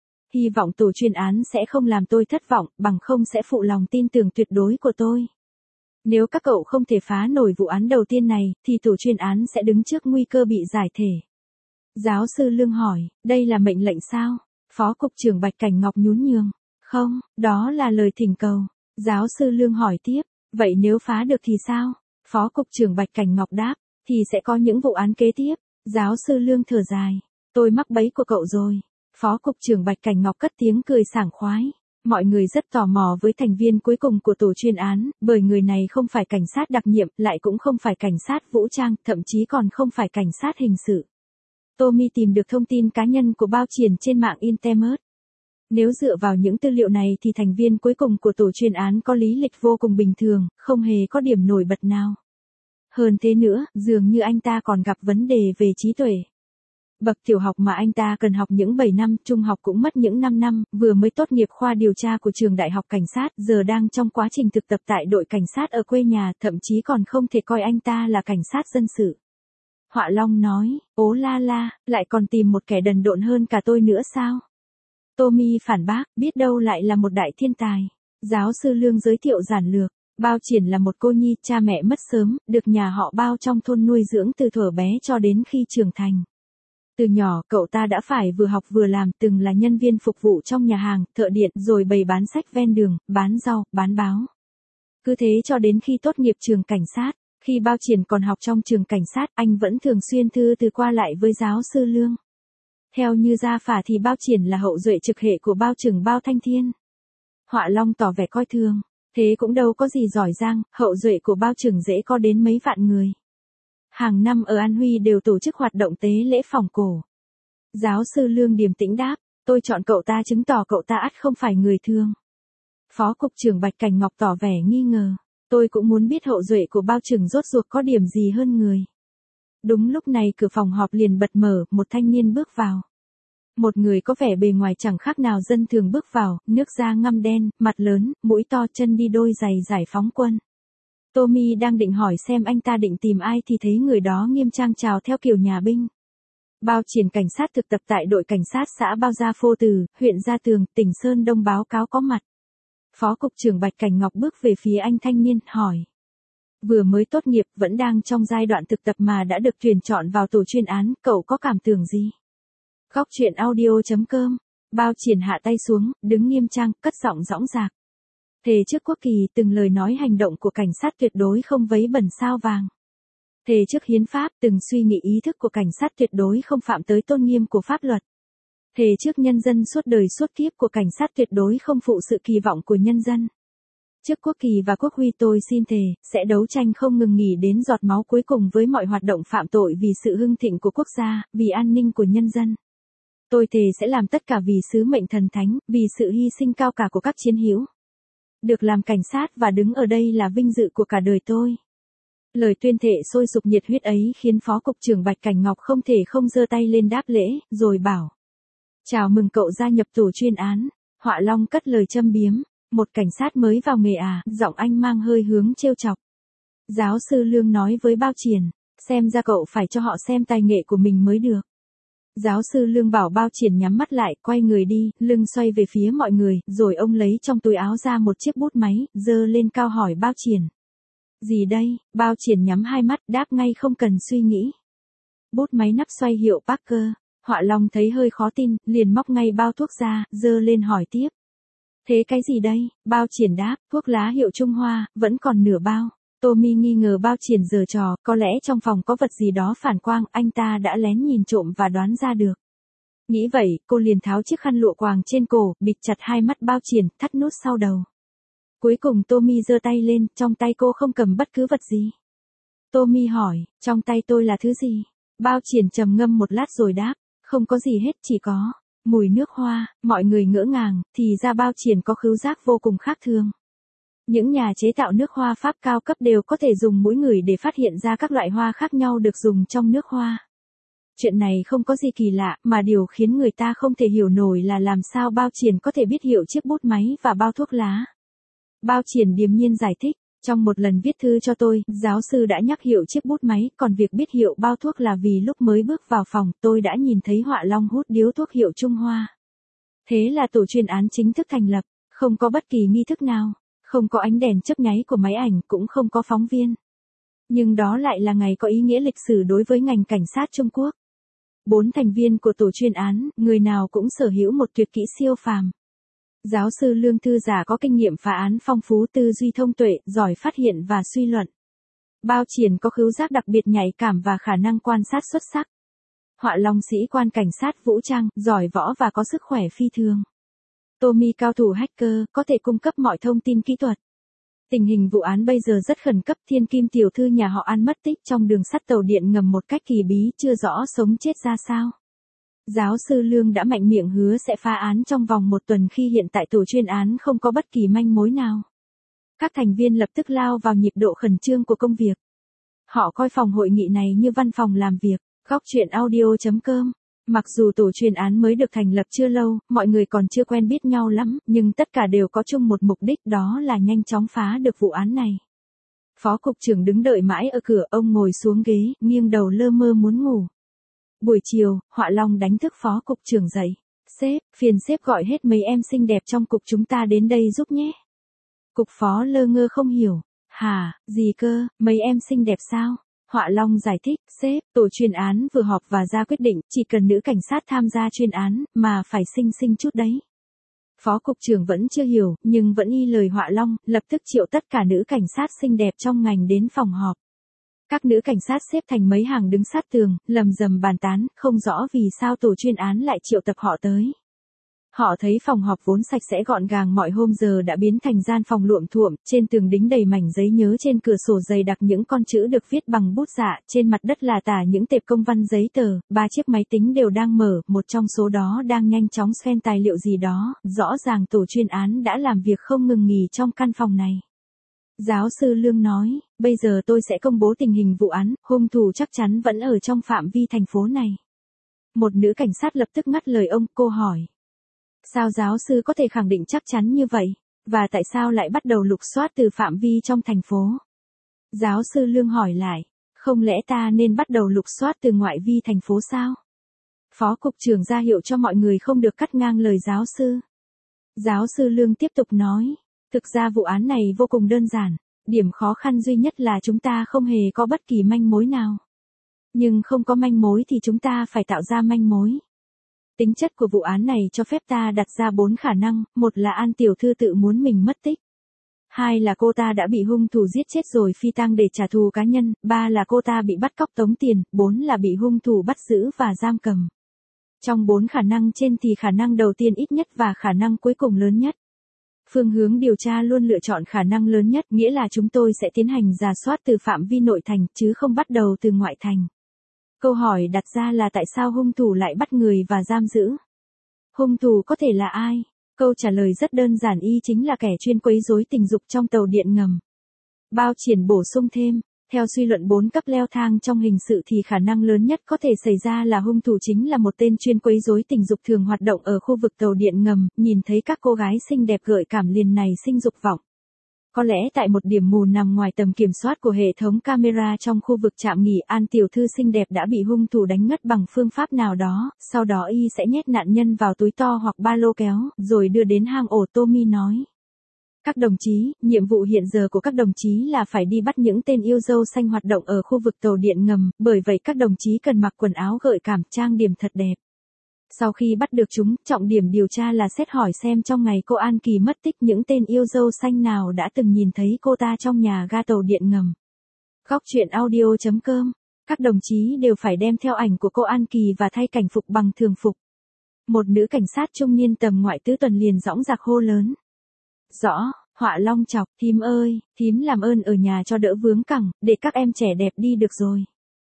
Hy vọng tổ chuyên án sẽ không làm tôi thất vọng, bằng không sẽ phụ lòng tin tưởng tuyệt đối của tôi. Nếu các cậu không thể phá nổi vụ án đầu tiên này, thì tổ chuyên án sẽ đứng trước nguy cơ bị giải thể. Giáo sư Lương hỏi, đây là mệnh lệnh sao? Phó cục trưởng Bạch Cảnh Ngọc nhún nhường. Không, đó là lời thỉnh cầu. Giáo sư Lương hỏi tiếp, vậy nếu phá được thì sao? Phó cục trưởng Bạch Cảnh Ngọc đáp, thì sẽ có những vụ án kế tiếp. Giáo sư Lương thở dài, tôi mắc bẫy của cậu rồi. Phó cục trưởng Bạch Cảnh Ngọc cất tiếng cười sảng khoái. Mọi người rất tò mò với thành viên cuối cùng của tổ chuyên án, bởi người này không phải cảnh sát đặc nhiệm, lại cũng không phải cảnh sát vũ trang, thậm chí còn không phải cảnh sát hình sự. Tommy tìm được thông tin cá nhân của Bao Triển trên mạng Internet. Nếu dựa vào những tư liệu này thì thành viên cuối cùng của tổ chuyên án có lý lịch vô cùng bình thường, không hề có điểm nổi bật nào. Hơn thế nữa, dường như anh ta còn gặp vấn đề về trí tuệ. Bậc tiểu học mà anh ta cần học những 7 năm, trung học cũng mất những 5 năm, vừa mới tốt nghiệp khoa điều tra của trường đại học cảnh sát, giờ đang trong quá trình thực tập tại đội cảnh sát ở quê nhà, thậm chí còn không thể coi anh ta là cảnh sát dân sự. Họa Long nói, ố la la, lại còn tìm một kẻ đần độn hơn cả tôi nữa sao? Tommy phản bác, biết đâu lại là một đại thiên tài. Giáo sư Lương giới thiệu giản lược, Bao Triển là một cô nhi, cha mẹ mất sớm, được nhà họ Bao trong thôn nuôi dưỡng từ thuở bé cho đến khi trưởng thành. Từ nhỏ, cậu ta đã phải vừa học vừa làm, từng là nhân viên phục vụ trong nhà hàng, thợ điện, rồi bày bán sách ven đường, bán rau, bán báo. Cứ thế cho đến khi tốt nghiệp trường cảnh sát. Khi Bao Triển còn học trong trường cảnh sát, anh vẫn thường xuyên thư từ qua lại với giáo sư Lương. Theo như gia phả thì Bao Triển là hậu duệ trực hệ của Bao Trừng Bao Thanh Thiên. Họa Long tỏ vẻ coi thường, thế cũng đâu có gì giỏi giang, hậu duệ của Bao Trừng dễ có đến mấy vạn người. Hàng năm ở An Huy đều tổ chức hoạt động tế lễ phỏng cổ. Giáo sư Lương điềm tĩnh đáp, tôi chọn cậu ta chứng tỏ cậu ta ắt không phải người thường. Phó cục trưởng Bạch Cảnh Ngọc tỏ vẻ nghi ngờ, tôi cũng muốn biết hậu duệ của Bao Trừng rốt ruột có điểm gì hơn người. Đúng lúc này cửa phòng họp liền bật mở, một thanh niên bước vào. Một người có vẻ bề ngoài chẳng khác nào dân thường bước vào, nước da ngăm đen, mặt lớn, mũi to, chân đi đôi giày giải phóng quân. Tommy đang định hỏi xem anh ta định tìm ai thì thấy người đó nghiêm trang chào theo kiểu nhà binh. Bao Triển cảnh sát thực tập tại đội cảnh sát xã Bao Gia Phô Từ, huyện Gia Tường, tỉnh Sơn Đông báo cáo có mặt. Phó cục trưởng Bạch Cảnh Ngọc bước về phía anh thanh niên, hỏi. Vừa mới tốt nghiệp, vẫn đang trong giai đoạn thực tập mà đã được tuyển chọn vào tổ chuyên án, cậu có cảm tưởng gì? Góc truyện audio.com. Bao Triển hạ tay xuống, đứng nghiêm trang, cất giọng dõng dạc. Thề trước quốc kỳ, từng lời nói hành động của cảnh sát tuyệt đối không vấy bẩn sao vàng. Thề trước hiến pháp, từng suy nghĩ ý thức của cảnh sát tuyệt đối không phạm tới tôn nghiêm của pháp luật. Thề trước nhân dân suốt đời suốt kiếp của cảnh sát tuyệt đối không phụ sự kỳ vọng của nhân dân. Trước quốc kỳ và quốc huy tôi xin thề, sẽ đấu tranh không ngừng nghỉ đến giọt máu cuối cùng với mọi hoạt động phạm tội vì sự hưng thịnh của quốc gia, vì an ninh của nhân dân. Tôi thề sẽ làm tất cả vì sứ mệnh thần thánh, vì sự hy sinh cao cả của các chiến hữu. Được làm cảnh sát và đứng ở đây là vinh dự của cả đời tôi. Lời tuyên thệ sôi sục nhiệt huyết ấy khiến Phó Cục trưởng Bạch Cảnh Ngọc không thể không giơ tay lên đáp lễ, rồi bảo. Chào mừng cậu gia nhập tổ chuyên án. Họa Long cất lời châm biếm. Một cảnh sát mới vào nghề à, giọng anh mang hơi hướng trêu chọc. Giáo sư Lương nói với Bao Triển, xem ra cậu phải cho họ xem tài nghệ của mình mới được. Giáo sư Lương bảo Bao Triển nhắm mắt lại, quay người đi, lưng xoay về phía mọi người, rồi ông lấy trong túi áo ra một chiếc bút máy, giơ lên cao hỏi Bao Triển. Gì đây? Bao Triển nhắm hai mắt, đáp ngay không cần suy nghĩ. Bút máy nắp xoay hiệu Parker. Họa Long thấy hơi khó tin, liền móc ngay bao thuốc ra, giơ lên hỏi tiếp. Thế cái gì đây? Bao Triển đáp, thuốc lá hiệu Trung Hoa, vẫn còn nửa bao. Tommy nghi ngờ Bao Triển giở trò, có lẽ trong phòng có vật gì đó phản quang, anh ta đã lén nhìn trộm và đoán ra được. Nghĩ vậy, cô liền tháo chiếc khăn lụa quàng trên cổ, bịt chặt hai mắt Bao Triển, thắt nút sau đầu. Cuối cùng Tommy giơ tay lên, trong tay cô không cầm bất cứ vật gì. Tommy hỏi, trong tay tôi là thứ gì? Bao Triển trầm ngâm một lát rồi đáp, không có gì hết, chỉ có mùi nước hoa. Mọi người ngỡ ngàng, thì ra Bao Triển có khứu giác vô cùng khác thường. Những nhà chế tạo nước hoa Pháp cao cấp đều có thể dùng mũi ngửi để phát hiện ra các loại hoa khác nhau được dùng trong nước hoa. Chuyện này không có gì kỳ lạ, mà điều khiến người ta không thể hiểu nổi là làm sao Bao Triển có thể biết hiệu chiếc bút máy và bao thuốc lá. Bao Triển điềm nhiên giải thích, trong một lần viết thư cho tôi, giáo sư đã nhắc hiệu chiếc bút máy, còn việc biết hiệu bao thuốc là vì lúc mới bước vào phòng, tôi đã nhìn thấy Họa Long hút điếu thuốc hiệu Trung Hoa. Thế là tổ chuyên án chính thức thành lập, không có bất kỳ nghi thức nào, không có ánh đèn chớp nháy của máy ảnh, cũng không có phóng viên. Nhưng đó lại là ngày có ý nghĩa lịch sử đối với ngành cảnh sát Trung Quốc. 4 thành viên của tổ chuyên án, người nào cũng sở hữu một tuyệt kỹ siêu phàm. Giáo sư Lương thư giả có kinh nghiệm phá án phong phú, tư duy thông tuệ, giỏi phát hiện và suy luận. Bao Triển có khứu giác đặc biệt nhạy cảm và khả năng quan sát xuất sắc. Họa Long sĩ quan cảnh sát vũ trang, giỏi võ và có sức khỏe phi thường. Tommy cao thủ hacker, có thể cung cấp mọi thông tin kỹ thuật. Tình hình vụ án bây giờ rất khẩn cấp, Thiên Kim tiểu thư nhà họ An mất tích trong đường sắt tàu điện ngầm một cách kỳ bí, chưa rõ sống chết ra sao. Giáo sư Lương đã mạnh miệng hứa sẽ phá án trong vòng 1 tuần khi hiện tại tổ chuyên án không có bất kỳ manh mối nào. Các thành viên lập tức lao vào nhịp độ khẩn trương của công việc. Họ coi phòng hội nghị này như văn phòng làm việc. Góc truyện audio.com. Mặc dù tổ chuyên án mới được thành lập chưa lâu, mọi người còn chưa quen biết nhau lắm, nhưng tất cả đều có chung một mục đích, đó là nhanh chóng phá được vụ án này. Phó cục trưởng đứng đợi mãi ở cửa, ông ngồi xuống ghế, nghiêng đầu lơ mơ muốn ngủ. Buổi chiều, Họa Long đánh thức phó cục trưởng dậy. Sếp, phiền sếp gọi hết mấy em xinh đẹp trong cục chúng ta đến đây giúp nhé. Cục phó lơ ngơ không hiểu. Hả, gì cơ, mấy em xinh đẹp sao? Họa Long giải thích, sếp, tổ chuyên án vừa họp và ra quyết định, chỉ cần nữ cảnh sát tham gia chuyên án, mà phải xinh chút đấy. Phó cục trưởng vẫn chưa hiểu, nhưng vẫn y lời Họa Long, lập tức triệu tất cả nữ cảnh sát xinh đẹp trong ngành đến phòng họp. Các nữ cảnh sát xếp thành mấy hàng đứng sát tường, lầm rầm bàn tán, không rõ vì sao tổ chuyên án lại triệu tập họ tới. Họ thấy phòng họp vốn sạch sẽ gọn gàng mọi hôm giờ đã biến thành gian phòng luộm thuộm, trên tường đính đầy mảnh giấy nhớ, trên cửa sổ dày đặc những con chữ được viết bằng bút dạ, trên mặt đất là tả những tệp công văn giấy tờ, 3 chiếc máy tính đều đang mở, một trong số đó đang nhanh chóng scan tài liệu gì đó, rõ ràng tổ chuyên án đã làm việc không ngừng nghỉ trong căn phòng này. Giáo sư Lương nói, bây giờ tôi sẽ công bố tình hình vụ án, hung thủ chắc chắn vẫn ở trong phạm vi thành phố này. Một nữ cảnh sát lập tức ngắt lời ông, cô hỏi. Sao giáo sư có thể khẳng định chắc chắn như vậy? Và tại sao lại bắt đầu lục soát từ phạm vi trong thành phố? Giáo sư Lương hỏi lại, không lẽ ta nên bắt đầu lục soát từ ngoại vi thành phố sao? Phó cục trưởng ra hiệu cho mọi người không được cắt ngang lời giáo sư. Giáo sư Lương tiếp tục nói, thực ra vụ án này vô cùng đơn giản, điểm khó khăn duy nhất là chúng ta không hề có bất kỳ manh mối nào. Nhưng không có manh mối thì chúng ta phải tạo ra manh mối. Tính chất của vụ án này cho phép ta đặt ra 4 khả năng, một là An tiểu thư tự muốn mình mất tích. 2 là cô ta đã bị hung thủ giết chết rồi phi tang để trả thù cá nhân, 3 là cô ta bị bắt cóc tống tiền, 4 là bị hung thủ bắt giữ và giam cầm. Trong 4 khả năng trên thì khả năng đầu tiên ít nhất và khả năng cuối cùng lớn nhất. Phương hướng điều tra luôn lựa chọn khả năng lớn nhất, nghĩa là chúng tôi sẽ tiến hành rà soát từ phạm vi nội thành chứ không bắt đầu từ ngoại thành. Câu hỏi đặt ra là tại sao hung thủ lại bắt người và giam giữ? Hung thủ có thể là ai? Câu trả lời rất đơn giản, y chính là kẻ chuyên quấy rối tình dục trong tàu điện ngầm. Bao Triển bổ sung thêm, theo suy luận 4 cấp leo thang trong hình sự thì khả năng lớn nhất có thể xảy ra là hung thủ chính là một tên chuyên quấy rối tình dục thường hoạt động ở khu vực tàu điện ngầm, nhìn thấy các cô gái xinh đẹp gợi cảm liền nảy sinh dục vọng. Có lẽ tại một điểm mù nằm ngoài tầm kiểm soát của hệ thống camera trong khu vực trạm nghỉ, An tiểu thư xinh đẹp đã bị hung thủ đánh ngất bằng phương pháp nào đó, sau đó y sẽ nhét nạn nhân vào túi to hoặc ba lô kéo, rồi đưa đến hang ổ. Tommy nói. Các đồng chí, nhiệm vụ hiện giờ của các đồng chí là phải đi bắt những tên yêu dâu xanh hoạt động ở khu vực tàu điện ngầm, bởi vậy các đồng chí cần mặc quần áo gợi cảm, trang điểm thật đẹp. Sau khi bắt được chúng, trọng điểm điều tra là xét hỏi xem trong ngày cô An Kỳ mất tích những tên yêu dâu xanh nào đã từng nhìn thấy cô ta trong nhà ga tàu điện ngầm. Góc truyện audio.com. Các đồng chí đều phải đem theo ảnh của cô An Kỳ và thay cảnh phục bằng thường phục. Một nữ cảnh sát trung niên tầm ngoại tứ tuần liền dõng dạc hô lớn. Rõ, Họa Long chọc, thím ơi, thím làm ơn ở nhà cho đỡ vướng cẳng, để các em trẻ đẹp đi được rồi.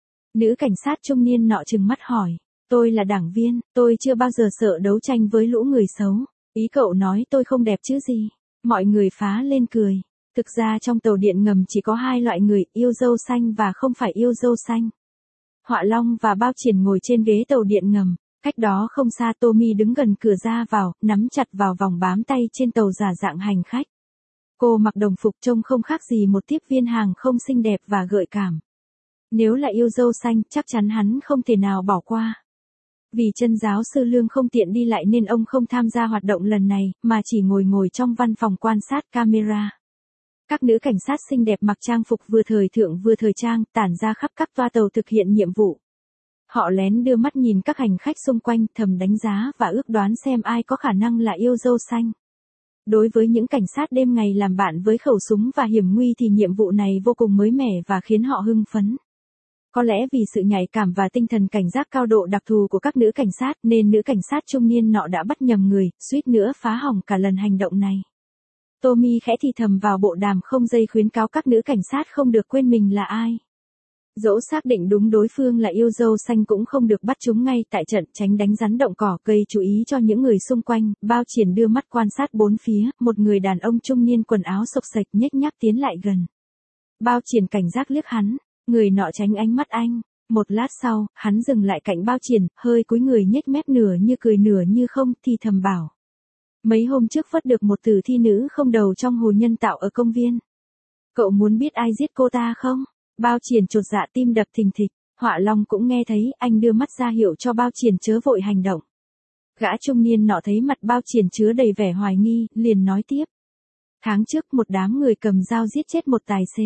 Nữ cảnh sát trung niên nọ trừng mắt hỏi. Tôi là đảng viên, tôi chưa bao giờ sợ đấu tranh với lũ người xấu. Ý cậu nói tôi không đẹp chứ gì? Mọi người phá lên cười. Thực ra trong tàu điện ngầm chỉ có 2 loại người, yêu dâu xanh và không phải yêu dâu xanh. Họa Long và Bao Triển ngồi trên ghế tàu điện ngầm. Cách đó không xa, Tommy đứng gần cửa ra vào, nắm chặt vào vòng bám tay trên tàu giả dạng hành khách. Cô mặc đồng phục trông không khác gì một tiếp viên hàng không xinh đẹp và gợi cảm. Nếu là yêu dâu xanh, chắc chắn hắn không thể nào bỏ qua. Vì chân giáo sư Lương không tiện đi lại nên ông không tham gia hoạt động lần này, mà chỉ ngồi trong văn phòng quan sát camera. Các nữ cảnh sát xinh đẹp mặc trang phục vừa thời thượng vừa thời trang, tản ra khắp các toa tàu thực hiện nhiệm vụ. Họ lén đưa mắt nhìn các hành khách xung quanh, thầm đánh giá và ước đoán xem ai có khả năng là yêu dâu xanh. Đối với những cảnh sát đêm ngày làm bạn với khẩu súng và hiểm nguy thì nhiệm vụ này vô cùng mới mẻ và khiến họ hưng phấn. Có lẽ vì sự nhạy cảm và tinh thần cảnh giác cao độ đặc thù của các nữ cảnh sát nên nữ cảnh sát trung niên nọ đã bắt nhầm người, suýt nữa phá hỏng cả lần hành động này. Tommy khẽ thì thầm vào bộ đàm không dây khuyến cáo các nữ cảnh sát không được quên mình là ai. Dẫu xác định đúng đối phương là yêu dâu xanh cũng không được bắt chúng ngay tại trận, tránh đánh rắn động cỏ, gây chú ý cho những người xung quanh. Bao Triển đưa mắt quan sát bốn phía, một người đàn ông trung niên quần áo xộc xệch nhếch nhác tiến lại gần. Bao Triển cảnh giác liếc hắn, người nọ tránh ánh mắt anh. Một lát sau, hắn dừng lại cạnh Bao Triển, hơi cúi người nhếch mép nửa như cười nửa như không, thì thầm bảo. Mấy hôm trước vớt được một tử thi nữ không đầu trong hồ nhân tạo ở công viên. Cậu muốn biết ai giết cô ta không? Bao Triển chột dạ, tim đập thình thịch. Họa Long cũng nghe thấy, anh đưa mắt ra hiệu cho Bao Triển chớ vội hành động. Gã trung niên nọ thấy mặt Bao Triển chứa đầy vẻ hoài nghi, liền nói tiếp. Tháng trước một đám người cầm dao giết chết một tài xế.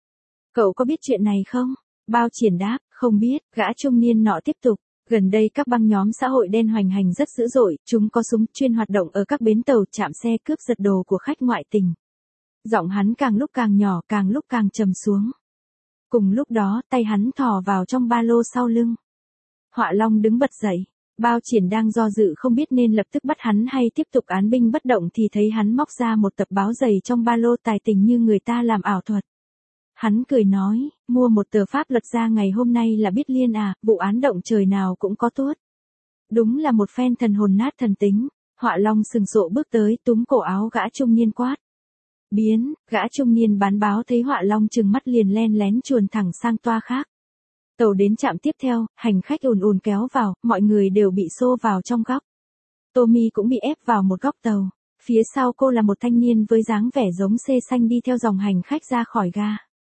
Cậu có biết chuyện này không? Bao Triển đáp, không biết. Gã trung niên nọ tiếp tục. Gần đây các băng nhóm xã hội đen hoành hành rất dữ dội, chúng có súng, chuyên hoạt động ở các bến tàu, trạm xe, cướp giật đồ của khách ngoại tình. Giọng hắn càng lúc càng nhỏ, càng lúc càng trầm xuống. Cùng lúc đó, tay hắn thò vào trong ba lô sau lưng. Họa Long đứng bật dậy. Bao Triển đang do dự không biết nên lập tức bắt hắn hay tiếp tục án binh bất động thì thấy hắn móc ra một tập báo dày trong ba lô, tài tình như người ta làm ảo thuật. Hắn cười nói, mua một tờ pháp luật ra ngày hôm nay là biết liên à, vụ án động trời nào cũng có tuốt. Đúng là một phen thần hồn nát thần tính. Họa Long sừng sộ bước tới, túm cổ áo gã trung niên quát. Biến, gã trung niên bán báo thấy Họa Long trừng mắt liền len lén chuồn thẳng sang toa khác. Tàu đến trạm tiếp theo, hành khách ùn ùn kéo vào, mọi người đều bị xô vào trong góc. Tommy cũng bị ép vào một góc tàu. Phía sau cô là một thanh niên với dáng vẻ giống xê xanh đi theo dòng hành khách ra khỏi ga.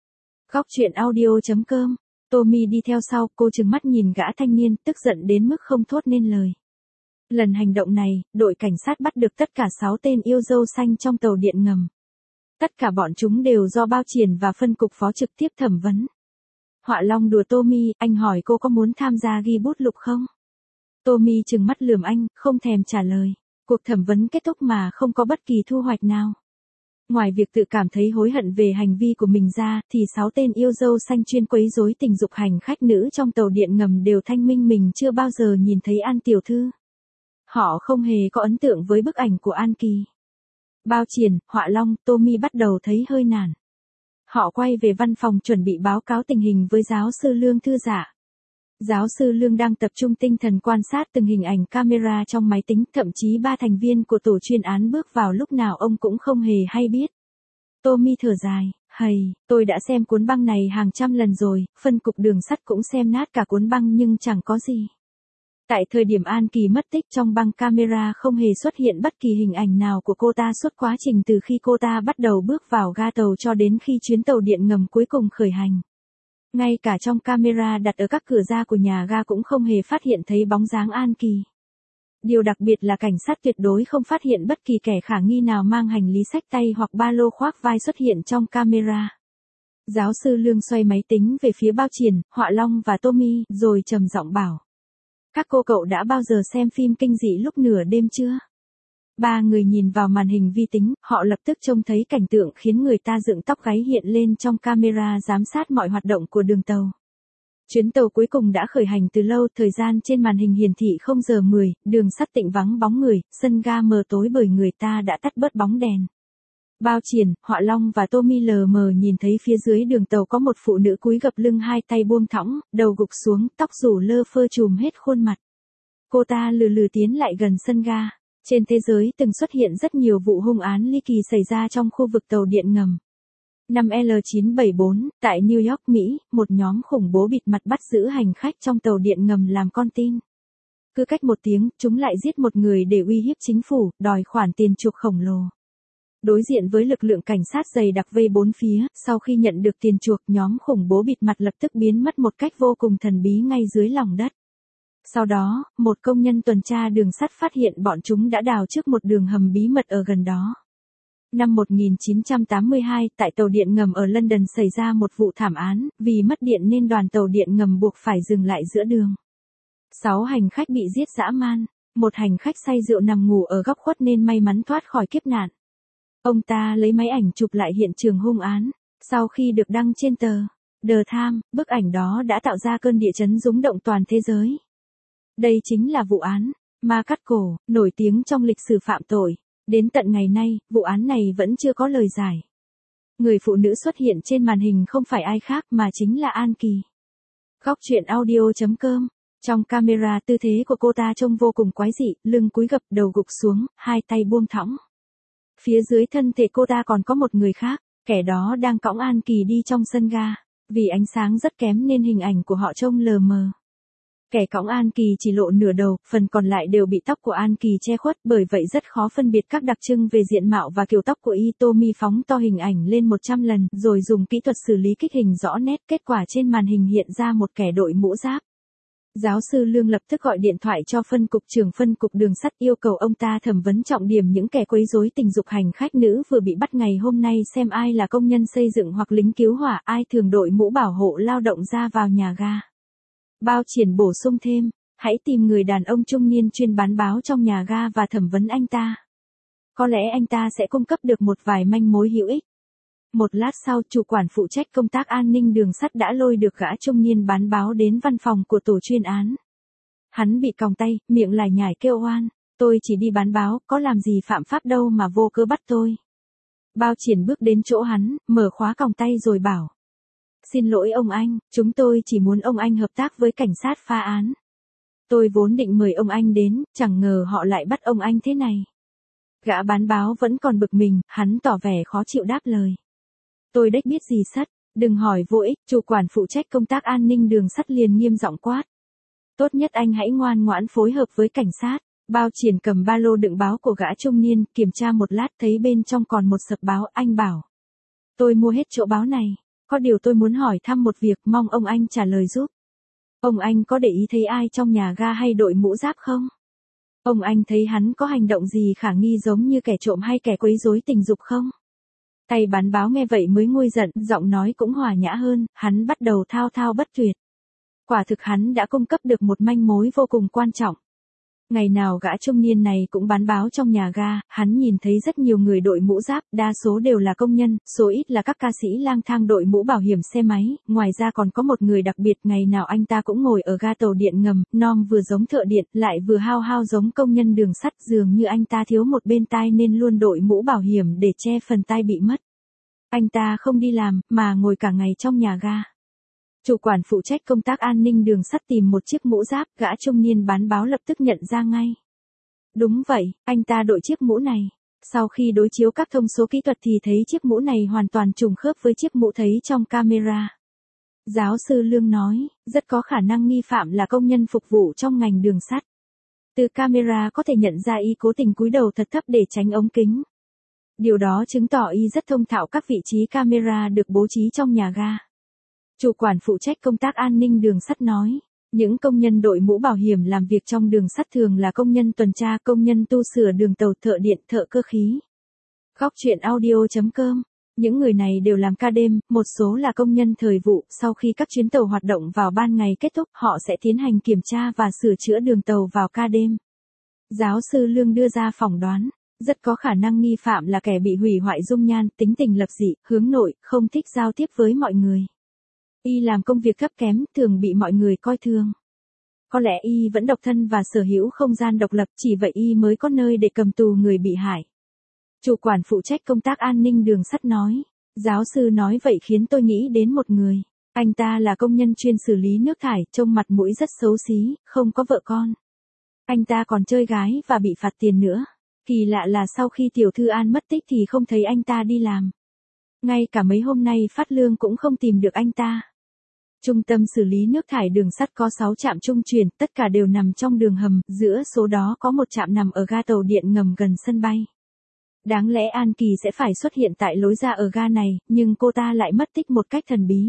Góc truyện audio.com. Tommy đi theo sau, cô trừng mắt nhìn gã thanh niên, tức giận đến mức không thốt nên lời. Lần hành động này, đội cảnh sát bắt được tất cả 6 tên yêu dâu xanh trong tàu điện ngầm. Tất cả bọn chúng đều do Bao Triển và phân cục phó trực tiếp thẩm vấn. Họa Long đùa Tommy, anh hỏi cô có muốn tham gia ghi bút lục không? Tommy trừng mắt lườm anh, không thèm trả lời. Cuộc thẩm vấn kết thúc mà không có bất kỳ thu hoạch nào. Ngoài việc tự cảm thấy hối hận về hành vi của mình ra, thì 6 tên yêu dâu xanh chuyên quấy rối tình dục hành khách nữ trong tàu điện ngầm đều thanh minh mình chưa bao giờ nhìn thấy An tiểu thư. Họ không hề có ấn tượng với bức ảnh của An Kỳ. Bao Triển, Họa Long, Tommy bắt đầu thấy hơi nản. Họ quay về văn phòng chuẩn bị báo cáo tình hình với giáo sư Lương Thư Dạ. Giáo sư Lương đang tập trung tinh thần quan sát từng hình ảnh camera trong máy tính, thậm chí 3 thành viên của tổ chuyên án bước vào lúc nào ông cũng không hề hay biết. Tommy thở dài, tôi đã xem cuốn băng này hàng trăm lần rồi, phân cục đường sắt cũng xem nát cả cuốn băng nhưng chẳng có gì. Tại thời điểm An Kỳ mất tích, trong băng camera không hề xuất hiện bất kỳ hình ảnh nào của cô ta suốt quá trình từ khi cô ta bắt đầu bước vào ga tàu cho đến khi chuyến tàu điện ngầm cuối cùng khởi hành. Ngay cả trong camera đặt ở các cửa ra của nhà ga cũng không hề phát hiện thấy bóng dáng An Kỳ. Điều đặc biệt là cảnh sát tuyệt đối không phát hiện bất kỳ kẻ khả nghi nào mang hành lý xách tay hoặc ba lô khoác vai xuất hiện trong camera. Giáo sư Lương xoay máy tính về phía Bao Triển, Họa Long và Tommy, rồi trầm giọng bảo. Các cậu đã bao giờ xem phim kinh dị lúc nửa đêm chưa? 3 người nhìn vào màn hình vi tính, họ lập tức trông thấy cảnh tượng khiến người ta dựng tóc gáy hiện lên trong camera giám sát mọi hoạt động của đường tàu. Chuyến tàu cuối cùng đã khởi hành từ lâu, thời gian trên màn hình hiển thị 0 giờ 10, đường sắt tĩnh vắng bóng người, sân ga mờ tối bởi người ta đã tắt bớt bóng đèn. Bao Triển, Họa Long và Tommy lờ mờ nhìn thấy phía dưới đường tàu có một phụ nữ cúi gập lưng, hai tay buông thõng, đầu gục xuống, tóc rủ lơ phơ trùm hết khuôn mặt. Cô ta lừ lừ tiến lại gần sân ga. Trên thế giới từng xuất hiện rất nhiều vụ hung án ly kỳ xảy ra trong khu vực tàu điện ngầm. Năm L974, tại New York, Mỹ, một nhóm khủng bố bịt mặt bắt giữ hành khách trong tàu điện ngầm làm con tin. Cứ cách một tiếng, chúng lại giết một người để uy hiếp chính phủ, đòi khoản tiền chuộc khổng lồ. Đối diện với lực lượng cảnh sát dày đặc vây bốn phía, sau khi nhận được tiền chuộc, nhóm khủng bố bịt mặt lập tức biến mất một cách vô cùng thần bí ngay dưới lòng đất. Sau đó, một công nhân tuần tra đường sắt phát hiện bọn chúng đã đào trước một đường hầm bí mật ở gần đó. Năm 1982, tại tàu điện ngầm ở London xảy ra một vụ thảm án, vì mất điện nên đoàn tàu điện ngầm buộc phải dừng lại giữa đường. 6 hành khách bị giết dã man, một hành khách say rượu nằm ngủ ở góc khuất nên may mắn thoát khỏi kiếp nạn. Ông ta lấy máy ảnh chụp lại hiện trường hung án, sau khi được đăng trên tờ The Times, bức ảnh đó đã tạo ra cơn địa chấn rung động toàn thế giới. Đây chính là vụ án ma cắt cổ, nổi tiếng trong lịch sử phạm tội. Đến tận ngày nay, vụ án này vẫn chưa có lời giải. Người phụ nữ xuất hiện trên màn hình không phải ai khác mà chính là An Kỳ. Góc truyện audio.com. Trong camera, tư thế của cô ta trông vô cùng quái dị, lưng cúi gập, đầu gục xuống, hai tay buông thõng. Phía dưới thân thể cô ta còn có một người khác, kẻ đó đang cõng An Kỳ đi trong sân ga. Vì ánh sáng rất kém nên hình ảnh của họ trông lờ mờ. Kẻ cõng An Kỳ chỉ lộ nửa đầu, phần còn lại đều bị tóc của An Kỳ che khuất, bởi vậy rất khó phân biệt các đặc trưng về diện mạo và kiểu tóc của y. Tommy phóng to hình ảnh lên 100 lần, rồi dùng kỹ thuật xử lý kích hình rõ nét, kết quả trên màn hình hiện ra một kẻ đội mũ giáp. Giáo sư Lương lập tức gọi điện thoại cho phân cục trưởng phân cục đường sắt, yêu cầu ông ta thẩm vấn trọng điểm những kẻ quấy rối tình dục hành khách nữ vừa bị bắt ngày hôm nay, xem ai là công nhân xây dựng hoặc lính cứu hỏa, ai thường đội mũ bảo hộ lao động ra vào nhà ga. Bao Triển bổ sung thêm, hãy tìm người đàn ông trung niên chuyên bán báo trong nhà ga và thẩm vấn anh ta. Có lẽ anh ta sẽ cung cấp được một vài manh mối hữu ích. Một lát sau, chủ quản phụ trách công tác an ninh đường sắt đã lôi được gã trung niên bán báo đến văn phòng của tổ chuyên án. Hắn bị còng tay, miệng lải nhải kêu oan, tôi chỉ đi bán báo, có làm gì phạm pháp đâu mà vô cớ bắt tôi. Bao Triển bước đến chỗ hắn, mở khóa còng tay rồi bảo. Xin lỗi ông anh, chúng tôi chỉ muốn ông anh hợp tác với cảnh sát phá án. Tôi vốn định mời ông anh đến, chẳng ngờ họ lại bắt ông anh thế này. Gã bán báo vẫn còn bực mình, hắn tỏ vẻ khó chịu đáp lời. Tôi đếch biết gì sắt, đừng hỏi vô ích, chủ quản phụ trách công tác an ninh đường sắt liền nghiêm giọng quát. Tốt nhất anh hãy ngoan ngoãn phối hợp với cảnh sát. Bao Triển cầm ba lô đựng báo của gã trung niên, kiểm tra một lát thấy bên trong còn một sập báo, anh bảo. Tôi mua hết chỗ báo này. Có điều tôi muốn hỏi thăm một việc, mong ông anh trả lời giúp. Ông anh có để ý thấy ai trong nhà ga hay đội mũ giáp không? Ông anh thấy hắn có hành động gì khả nghi giống như kẻ trộm hay kẻ quấy rối tình dục không? Tay bán báo nghe vậy mới nguôi giận, giọng nói cũng hòa nhã hơn, hắn bắt đầu thao thao bất tuyệt. Quả thực hắn đã cung cấp được một manh mối vô cùng quan trọng. Ngày nào gã trung niên này cũng bán báo trong nhà ga, hắn nhìn thấy rất nhiều người đội mũ giáp, đa số đều là công nhân, số ít là các ca sĩ lang thang đội mũ bảo hiểm xe máy, ngoài ra còn có một người đặc biệt, ngày nào anh ta cũng ngồi ở ga tàu điện ngầm, nom vừa giống thợ điện, lại vừa hao hao giống công nhân đường sắt, dường như anh ta thiếu một bên tai nên luôn đội mũ bảo hiểm để che phần tai bị mất. Anh ta không đi làm, mà ngồi cả ngày trong nhà ga. Chủ quản phụ trách công tác an ninh đường sắt tìm một chiếc mũ giáp, gã trung niên bán báo lập tức nhận ra ngay. Đúng vậy, anh ta đội chiếc mũ này. Sau khi đối chiếu các thông số kỹ thuật thì thấy chiếc mũ này hoàn toàn trùng khớp với chiếc mũ thấy trong camera. Giáo sư Lương nói, rất có khả năng nghi phạm là công nhân phục vụ trong ngành đường sắt. Từ camera có thể nhận ra y cố tình cúi đầu thật thấp để tránh ống kính. Điều đó chứng tỏ y rất thông thạo các vị trí camera được bố trí trong nhà ga. Chủ quản phụ trách công tác an ninh đường sắt nói, những công nhân đội mũ bảo hiểm làm việc trong đường sắt thường là công nhân tuần tra, công nhân tu sửa đường tàu, thợ điện, thợ cơ khí. Góc truyện audio.com. Những người này đều làm ca đêm, một số là công nhân thời vụ, sau khi các chuyến tàu hoạt động vào ban ngày kết thúc, họ sẽ tiến hành kiểm tra và sửa chữa đường tàu vào ca đêm. Giáo sư Lương đưa ra phỏng đoán, rất có khả năng nghi phạm là kẻ bị hủy hoại dung nhan, tính tình lập dị, hướng nội, không thích giao tiếp với mọi người. Y làm công việc thấp kém, thường bị mọi người coi thường. Có lẽ Y vẫn độc thân và sở hữu không gian độc lập, chỉ vậy Y mới có nơi để cầm tù người bị hại. Chủ quản phụ trách công tác an ninh đường sắt nói. Giáo sư nói vậy khiến tôi nghĩ đến một người. Anh ta là công nhân chuyên xử lý nước thải, trông mặt mũi rất xấu xí, không có vợ con. Anh ta còn chơi gái và bị phạt tiền nữa. Kỳ lạ là sau khi tiểu thư An mất tích thì không thấy anh ta đi làm. Ngay cả mấy hôm nay phát lương cũng không tìm được anh ta. Trung tâm xử lý nước thải đường sắt có 6 trạm trung chuyển, tất cả đều nằm trong đường hầm, giữa số đó có một trạm nằm ở ga tàu điện ngầm gần sân bay. Đáng lẽ An Kỳ sẽ phải xuất hiện tại lối ra ở ga này, nhưng cô ta lại mất tích một cách thần bí.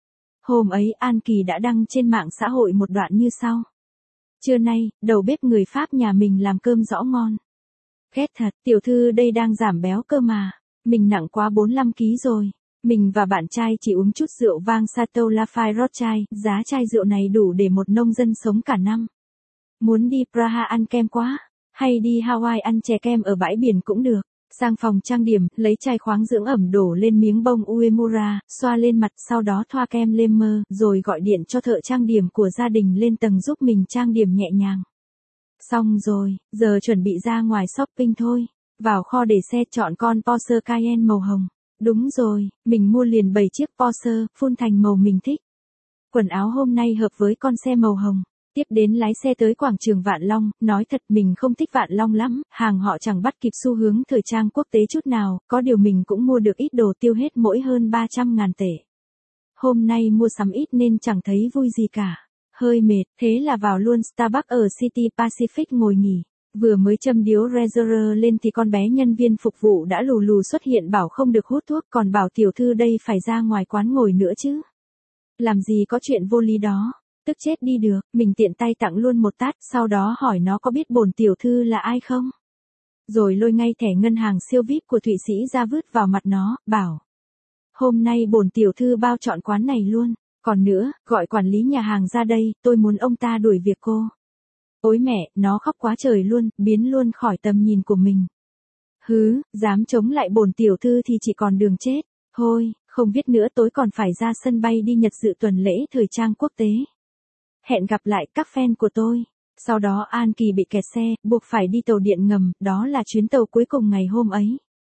Hôm ấy An Kỳ đã đăng trên mạng xã hội một đoạn như sau. Trưa nay, đầu bếp người Pháp nhà mình làm cơm rõ ngon. Ghét thật, tiểu thư đây đang giảm béo cơ mà. Mình nặng quá 45 kg rồi. Mình và bạn trai chỉ uống chút rượu vang Chateau Lafite Rothschild, giá chai rượu này đủ để một nông dân sống cả năm. Muốn đi Praha ăn kem quá, hay đi Hawaii ăn chè kem ở bãi biển cũng được. Sang phòng trang điểm, lấy chai khoáng dưỡng ẩm đổ lên miếng bông Uemura, xoa lên mặt, sau đó thoa kem Lemmer, rồi gọi điện cho thợ trang điểm của gia đình lên tầng giúp mình trang điểm nhẹ nhàng. Xong rồi, giờ chuẩn bị ra ngoài shopping thôi. Vào kho để xe chọn con Porsche Cayenne màu hồng. Đúng rồi, mình mua liền 7 chiếc Porsche, phun thành màu mình thích. Quần áo hôm nay hợp với con xe màu hồng. Tiếp đến lái xe tới quảng trường Vạn Long, nói thật mình không thích Vạn Long lắm, hàng họ chẳng bắt kịp xu hướng thời trang quốc tế chút nào, có điều mình cũng mua được ít đồ tiêu hết mỗi hơn 300.000 tệ. Hôm nay mua sắm ít nên chẳng thấy vui gì cả. Hơi mệt, thế là vào luôn Starbucks ở City Pacific ngồi nghỉ. Vừa mới châm điếu Razor lên thì con bé nhân viên phục vụ đã lù lù xuất hiện bảo không được hút thuốc, còn bảo tiểu thư đây phải ra ngoài quán ngồi nữa chứ. Làm gì có chuyện vô lý đó, tức chết đi được, mình tiện tay tặng luôn một tát, sau đó hỏi nó có biết bổn tiểu thư là ai không? Rồi lôi ngay thẻ ngân hàng siêu VIP của Thụy Sĩ ra vứt vào mặt nó, bảo. Hôm nay bổn tiểu thư bao trọn quán này luôn, còn nữa, gọi quản lý nhà hàng ra đây, tôi muốn ông ta đuổi việc cô. Ôi mẹ, nó khóc quá trời luôn, biến luôn khỏi tầm nhìn của mình. Hứ, dám chống lại bổn tiểu thư thì chỉ còn đường chết. Thôi, không biết nữa tối còn phải ra sân bay đi Nhật dự tuần lễ thời trang quốc tế. Hẹn gặp lại các fan của tôi. Sau đó An Kỳ bị kẹt xe, buộc phải đi tàu điện ngầm, đó là chuyến tàu cuối cùng ngày hôm ấy.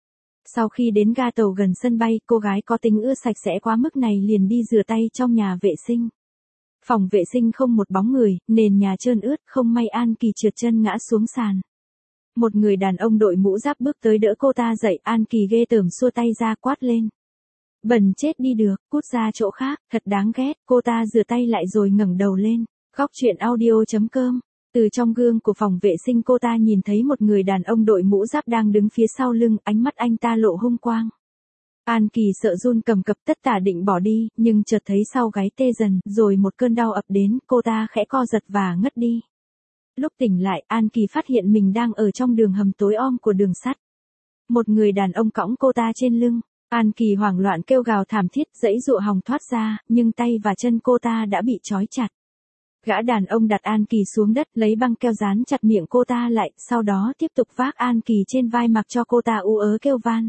Sau khi đến ga tàu gần sân bay, cô gái có tính ưa sạch sẽ quá mức này liền đi rửa tay trong nhà vệ sinh. Phòng vệ sinh không một bóng người, nền nhà trơn ướt, không may An Kỳ trượt chân ngã xuống sàn. Một người đàn ông đội mũ giáp bước tới đỡ cô ta dậy, An Kỳ ghê tởm xua tay ra quát lên. Bẩn chết đi được, cút ra chỗ khác, thật đáng ghét, cô ta rửa tay lại rồi ngẩng đầu lên. Góc truyện audio.com. Từ trong gương của phòng vệ sinh cô ta nhìn thấy một người đàn ông đội mũ giáp đang đứng phía sau lưng, ánh mắt anh ta lộ hung quang. An Kỳ sợ run cầm cập tất tả định bỏ đi, nhưng chợt thấy sau gáy tê dần, rồi một cơn đau ập đến, cô ta khẽ co giật và ngất đi. Lúc tỉnh lại, An Kỳ phát hiện mình đang ở trong đường hầm tối om của đường sắt. Một người đàn ông cõng cô ta trên lưng. An Kỳ hoảng loạn kêu gào thảm thiết, giãy giụa hòng thoát ra, nhưng tay và chân cô ta đã bị trói chặt. Gã đàn ông đặt An Kỳ xuống đất, lấy băng keo dán chặt miệng cô ta lại, sau đó tiếp tục vác An Kỳ trên vai mặc cho cô ta ú ớ kêu van.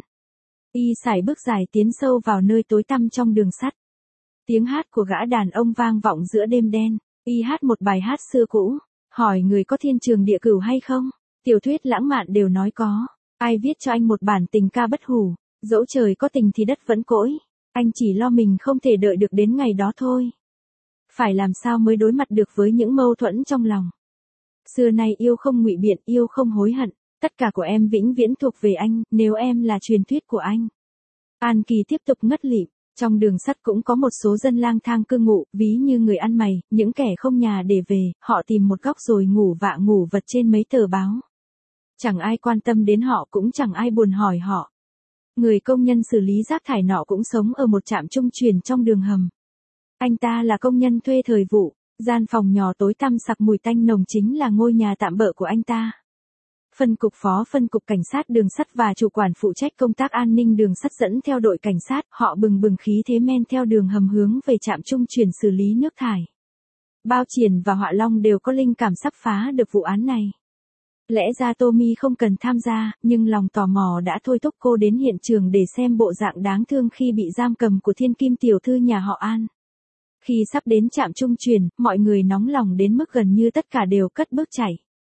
Y sải bước dài tiến sâu vào nơi tối tăm trong đường sắt. Tiếng hát của gã đàn ông vang vọng giữa đêm đen. Y hát một bài hát xưa cũ. Hỏi người có thiên trường địa cửu hay không? Tiểu thuyết lãng mạn đều nói có. Ai viết cho anh một bản tình ca bất hủ? Dẫu trời có tình thì đất vẫn cỗi. Anh chỉ lo mình không thể đợi được đến ngày đó thôi. Phải làm sao mới đối mặt được với những mâu thuẫn trong lòng? Xưa nay yêu không ngụy biện, yêu không hối hận. Tất cả của em vĩnh viễn thuộc về anh, nếu em là truyền thuyết của anh. An Kỳ tiếp tục ngất lịm. Trong đường sắt cũng có một số dân lang thang cư ngụ, ví như người ăn mày, những kẻ không nhà để về, họ tìm một góc rồi ngủ vạ ngủ vật trên mấy tờ báo. Chẳng ai quan tâm đến họ, cũng chẳng ai buồn hỏi họ. Người công nhân xử lý rác thải nọ cũng sống ở một trạm trung chuyển trong đường hầm. Anh ta là công nhân thuê thời vụ, gian phòng nhỏ tối tăm sặc mùi tanh nồng chính là ngôi nhà tạm bợ của anh ta. Phân cục phó phân cục cảnh sát đường sắt và chủ quản phụ trách công tác an ninh đường sắt dẫn theo đội cảnh sát, họ bừng bừng khí thế men theo đường hầm hướng về trạm trung chuyển xử lý nước thải. Bao Triển và Họa Long đều có linh cảm sắp phá được vụ án này. Lẽ ra Tommy không cần tham gia, nhưng lòng tò mò đã thôi thúc cô đến hiện trường để xem bộ dạng đáng thương khi bị giam cầm của thiên kim tiểu thư nhà họ An. Khi sắp đến trạm trung chuyển, mọi người nóng lòng đến mức gần như tất cả đều cất bước chạy.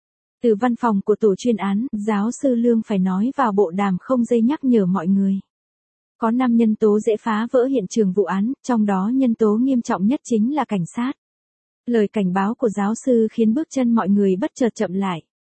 Từ văn phòng của tổ chuyên án, giáo sư Lương phải nói vào bộ đàm không dây nhắc nhở mọi người. Có 5 nhân tố dễ phá vỡ hiện trường vụ án, trong đó nhân tố nghiêm trọng nhất chính là cảnh sát. Lời cảnh báo của giáo sư khiến bước chân mọi người bất chợt chậm lại.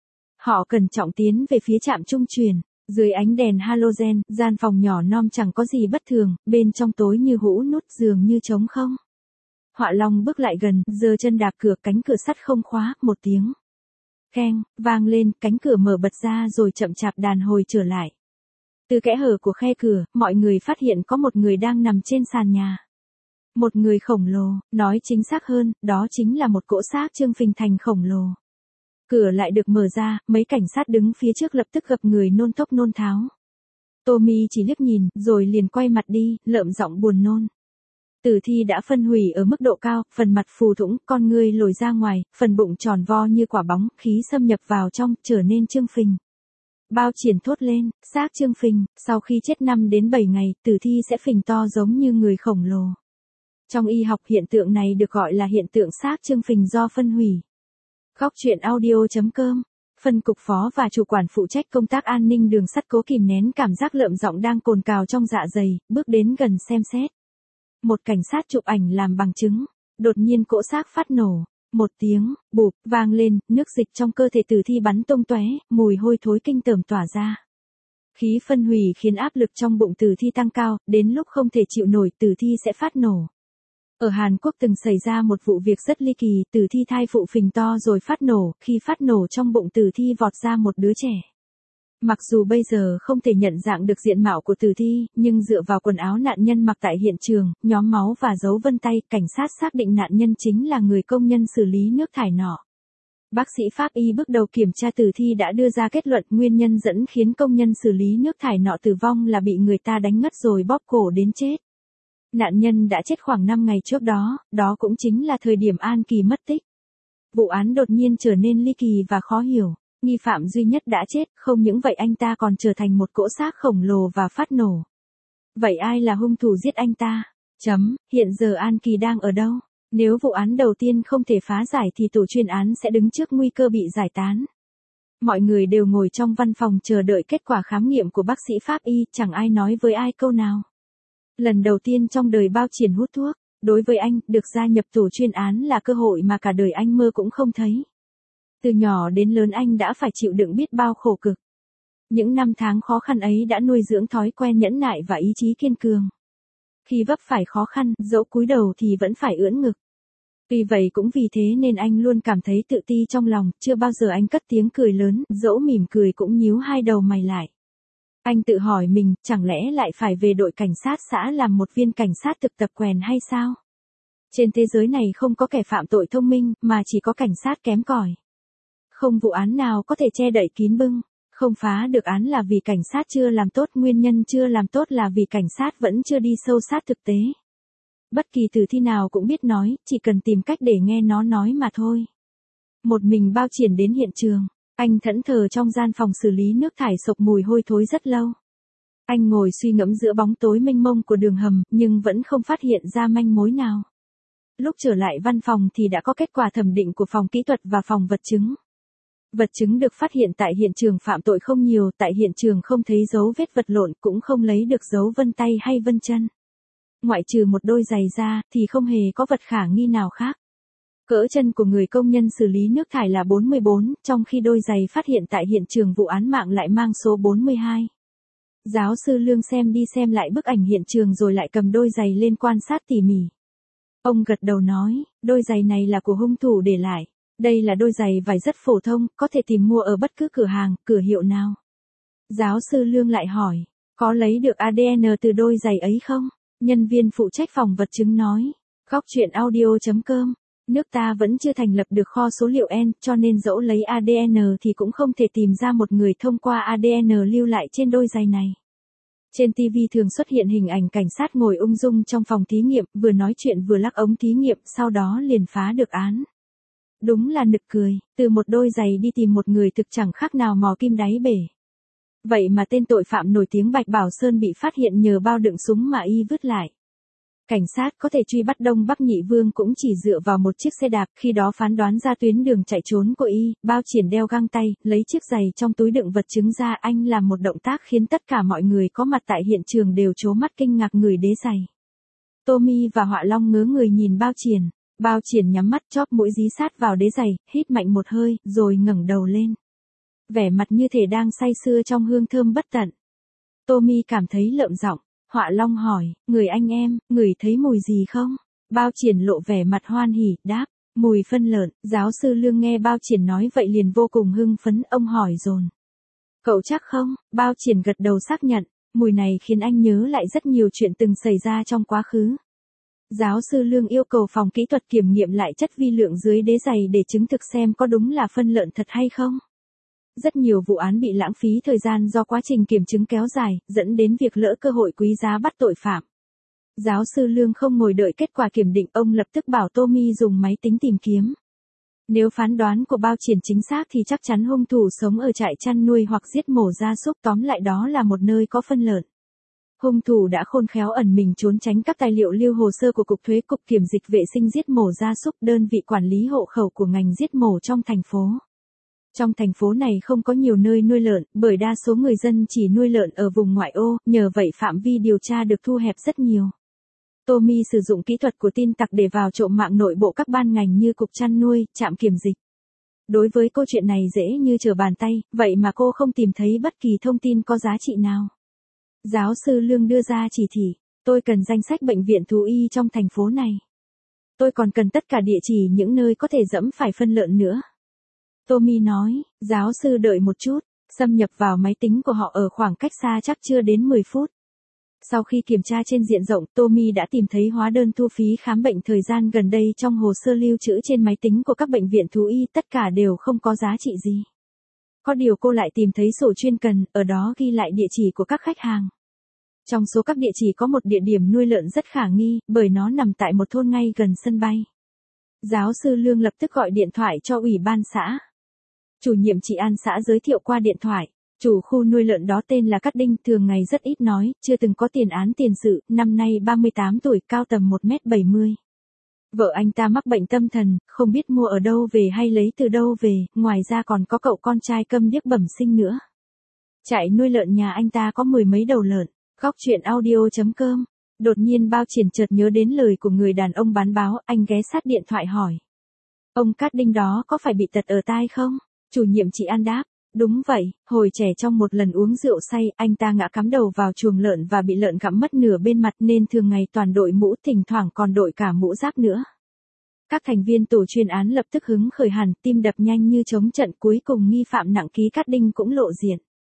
Họ cẩn trọng tiến về phía trạm trung chuyển. Dưới ánh đèn halogen, gian phòng nhỏ non chẳng có gì bất thường, bên trong tối như hũ nút dường như trống không. Họa Long bước lại gần, giơ chân đạp cửa, cánh cửa sắt không khóa, một tiếng keng vang lên, cánh cửa mở bật ra rồi chậm chạp đàn hồi trở lại. Từ kẽ hở của khe cửa, mọi người phát hiện có một người đang nằm trên sàn nhà. Một người khổng lồ, nói chính xác hơn, đó chính là một cỗ xác trương phình thành khổng lồ. Cửa lại được mở ra, mấy cảnh sát đứng phía trước lập tức gập người nôn thốc nôn tháo. Tommy chỉ liếc nhìn, rồi liền quay mặt đi, lợm giọng buồn nôn. Tử thi đã phân hủy ở mức độ cao, phần mặt phù thủng, con ngươi lồi ra ngoài, phần bụng tròn vo như quả bóng, khí xâm nhập vào trong, trở nên trương phình. Bao Triển thốt lên, xác trương phình, sau khi chết 5 đến 7 ngày, tử thi sẽ phình to giống như người khổng lồ. Trong y học hiện tượng này được gọi là hiện tượng xác trương phình do phân hủy. Góc truyện audio.com. Phân cục phó và chủ quản phụ trách công tác an ninh đường sắt cố kìm nén cảm giác lợm giọng đang cồn cào trong dạ dày, bước đến gần xem xét. Một cảnh sát chụp ảnh làm bằng chứng. Đột nhiên cỗ xác phát nổ. Một tiếng, bụp, vang lên, nước dịch trong cơ thể tử thi bắn tung tóe, mùi hôi thối kinh tởm tỏa ra. Khí phân hủy khiến áp lực trong bụng tử thi tăng cao, đến lúc không thể chịu nổi tử thi sẽ phát nổ. Ở Hàn Quốc từng xảy ra một vụ việc rất ly kỳ, tử thi thai phụ phình to rồi phát nổ, khi phát nổ trong bụng tử thi vọt ra một đứa trẻ. Mặc dù bây giờ không thể nhận dạng được diện mạo của tử thi, nhưng dựa vào quần áo nạn nhân mặc tại hiện trường, nhóm máu và dấu vân tay, cảnh sát xác định nạn nhân chính là người công nhân xử lý nước thải nọ. Bác sĩ pháp y bước đầu kiểm tra tử thi đã đưa ra kết luận nguyên nhân dẫn khiến công nhân xử lý nước thải nọ tử vong là bị người ta đánh ngất rồi bóp cổ đến chết. Nạn nhân đã chết khoảng 5 ngày trước đó, đó cũng chính là thời điểm An Kỳ mất tích. Vụ án đột nhiên trở nên ly kỳ và khó hiểu. Nghi phạm duy nhất đã chết, không những vậy anh ta còn trở thành một cỗ xác khổng lồ và phát nổ. Vậy ai là hung thủ giết anh ta? Hiện giờ An Kỳ đang ở đâu? Nếu vụ án đầu tiên không thể phá giải thì tổ chuyên án sẽ đứng trước nguy cơ bị giải tán. Mọi người đều ngồi trong văn phòng chờ đợi kết quả khám nghiệm của bác sĩ pháp y, chẳng ai nói với ai câu nào. Lần đầu tiên trong đời Bao Triển hút thuốc, đối với anh, được gia nhập tổ chuyên án là cơ hội mà cả đời anh mơ cũng không thấy. Từ nhỏ đến lớn anh đã phải chịu đựng biết bao khổ cực. Những năm tháng khó khăn ấy đã nuôi dưỡng thói quen nhẫn nại và ý chí kiên cường. Khi vấp phải khó khăn, dẫu cúi đầu thì vẫn phải ưỡn ngực. Vì vậy cũng vì thế nên anh luôn cảm thấy tự ti trong lòng, chưa bao giờ anh cất tiếng cười lớn, dẫu mỉm cười cũng nhíu hai đầu mày lại. Anh tự hỏi mình, chẳng lẽ lại phải về đội cảnh sát xã làm một viên cảnh sát thực tập quèn hay sao? Trên thế giới này không có kẻ phạm tội thông minh, mà chỉ có cảnh sát kém cỏi. Không vụ án nào có thể che đậy kín bưng. Không phá được án là vì cảnh sát chưa làm tốt, nguyên nhân chưa làm tốt là vì cảnh sát vẫn chưa đi sâu sát thực tế. Bất kỳ tử thi nào cũng biết nói, chỉ cần tìm cách để nghe nó nói mà thôi. Một mình Bao Triển đến hiện trường. Anh thẫn thờ trong gian phòng xử lý nước thải sộc mùi hôi thối rất lâu. Anh ngồi suy ngẫm giữa bóng tối mênh mông của đường hầm, nhưng vẫn không phát hiện ra manh mối nào. Lúc trở lại văn phòng thì đã có kết quả thẩm định của phòng kỹ thuật và phòng vật chứng. Vật chứng được phát hiện tại hiện trường phạm tội không nhiều, tại hiện trường không thấy dấu vết vật lộn, cũng không lấy được dấu vân tay hay vân chân. Ngoại trừ một đôi giày ra, thì không hề có vật khả nghi nào khác. Cỡ chân của người công nhân xử lý nước thải là 44, trong khi đôi giày phát hiện tại hiện trường vụ án mạng lại mang số 42. Giáo sư Lương xem đi xem lại bức ảnh hiện trường rồi lại cầm đôi giày lên quan sát tỉ mỉ. Ông gật đầu nói, đôi giày này là của hung thủ để lại. Đây là đôi giày vải rất phổ thông, có thể tìm mua ở bất cứ cửa hàng, cửa hiệu nào. Giáo sư Lương lại hỏi, có lấy được ADN từ đôi giày ấy không? Nhân viên phụ trách phòng vật chứng nói, góc chuyện audio.com. Nước ta vẫn chưa thành lập được kho số liệu N, cho nên dẫu lấy ADN thì cũng không thể tìm ra một người thông qua ADN lưu lại trên đôi giày này. Trên TV thường xuất hiện hình ảnh cảnh sát ngồi ung dung trong phòng thí nghiệm, vừa nói chuyện vừa lắc ống thí nghiệm, sau đó liền phá được án. Đúng là nực cười, từ một đôi giày đi tìm một người thực chẳng khác nào mò kim đáy bể. Vậy mà tên tội phạm nổi tiếng Bạch Bảo Sơn bị phát hiện nhờ bao đựng súng mà y vứt lại. Cảnh sát có thể truy bắt Đông Bắc Nhị Vương cũng chỉ dựa vào một chiếc xe đạp, khi đó phán đoán ra tuyến đường chạy trốn của y. Bao Triển đeo găng tay, lấy chiếc giày trong túi đựng vật chứng ra, anh làm một động tác khiến tất cả mọi người có mặt tại hiện trường đều trố mắt kinh ngạc người đế giày. Tommy và Họa Long ngớ người nhìn Bao Triển. Bao Triển nhắm mắt, chóp mũi dí sát vào đế giày, hít mạnh một hơi, rồi ngẩng đầu lên. Vẻ mặt như thể đang say sưa trong hương thơm bất tận. Tommy cảm thấy lợm giọng. Họa Long hỏi, người anh em, ngửi thấy mùi gì không? Bao Triển lộ vẻ mặt hoan hỉ, đáp, mùi phân lợn. Giáo sư Lương nghe Bao Triển nói vậy liền vô cùng hưng phấn, ông hỏi dồn. Cậu chắc không? Bao Triển gật đầu xác nhận, mùi này khiến anh nhớ lại rất nhiều chuyện từng xảy ra trong quá khứ. Giáo sư Lương yêu cầu phòng kỹ thuật kiểm nghiệm lại chất vi lượng dưới đế giày để chứng thực xem có đúng là phân lợn thật hay không. Rất nhiều vụ án bị lãng phí thời gian do quá trình kiểm chứng kéo dài, dẫn đến việc lỡ cơ hội quý giá bắt tội phạm. Giáo sư Lương không ngồi đợi kết quả kiểm định, ông lập tức bảo Tommy dùng máy tính tìm kiếm. Nếu phán đoán của Bao Triển chính xác thì chắc chắn hung thủ sống ở trại chăn nuôi hoặc giết mổ gia súc, tóm lại đó là một nơi có phân lợn. Hung thủ đã khôn khéo ẩn mình trốn tránh các tài liệu lưu hồ sơ của Cục Thuế, Cục Kiểm dịch Vệ sinh giết mổ gia súc, đơn vị quản lý hộ khẩu của ngành giết mổ trong thành phố. Trong thành phố này không có nhiều nơi nuôi lợn, bởi đa số người dân chỉ nuôi lợn ở vùng ngoại ô, nhờ vậy phạm vi điều tra được thu hẹp rất nhiều. Tommy sử dụng kỹ thuật của tin tặc để vào trộm mạng nội bộ các ban ngành như Cục Chăn nuôi, Trạm Kiểm dịch. Đối với câu chuyện này dễ như trở bàn tay, vậy mà cô không tìm thấy bất kỳ thông tin có giá trị nào. Giáo sư Lương đưa ra chỉ thị, tôi cần danh sách bệnh viện thú y trong thành phố này. Tôi còn cần tất cả địa chỉ những nơi có thể dẫm phải phân lợn nữa. Tommy nói, giáo sư đợi một chút, xâm nhập vào máy tính của họ ở khoảng cách xa chắc chưa đến 10 phút. Sau khi kiểm tra trên diện rộng, Tommy đã tìm thấy hóa đơn thu phí khám bệnh thời gian gần đây trong hồ sơ lưu trữ trên máy tính của các bệnh viện thú y, tất cả đều không có giá trị gì. Có điều cô lại tìm thấy sổ chuyên cần, ở đó ghi lại địa chỉ của các khách hàng. Trong số các địa chỉ có một địa điểm nuôi lợn rất khả nghi, bởi nó nằm tại một thôn ngay gần sân bay. Giáo sư Lương lập tức gọi điện thoại cho ủy ban xã. Chủ nhiệm chị An xã giới thiệu qua điện thoại, chủ khu nuôi lợn đó tên là Cát Đinh, thường ngày rất ít nói, chưa từng có tiền án tiền sự, năm nay 38 tuổi, cao tầm 1m70. Vợ anh ta mắc bệnh tâm thần, không biết mua ở đâu về hay lấy từ đâu về, ngoài ra còn có cậu con trai câm điếc bẩm sinh nữa. Trại nuôi lợn nhà anh ta có 10 mấy đầu lợn. Góc chuyện audio.com. Đột nhiên Bao Triển chợt nhớ đến lời của người đàn ông bán báo, anh ghé sát điện thoại hỏi. Ông Cát Đinh đó có phải bị tật ở tai không? Chủ nhiệm chị An đáp, đúng vậy, hồi trẻ trong một lần uống rượu say, anh ta ngã cắm đầu vào chuồng lợn và bị lợn gặm mất nửa bên mặt nên thường ngày toàn đội mũ, thỉnh thoảng còn đội cả mũ giáp nữa. Các thành viên tổ chuyên án lập tức hứng khởi hẳn, tim đập nhanh như trống trận, cuối cùng nghi phạm nặng ký Cát Đinh cũng lộ diện.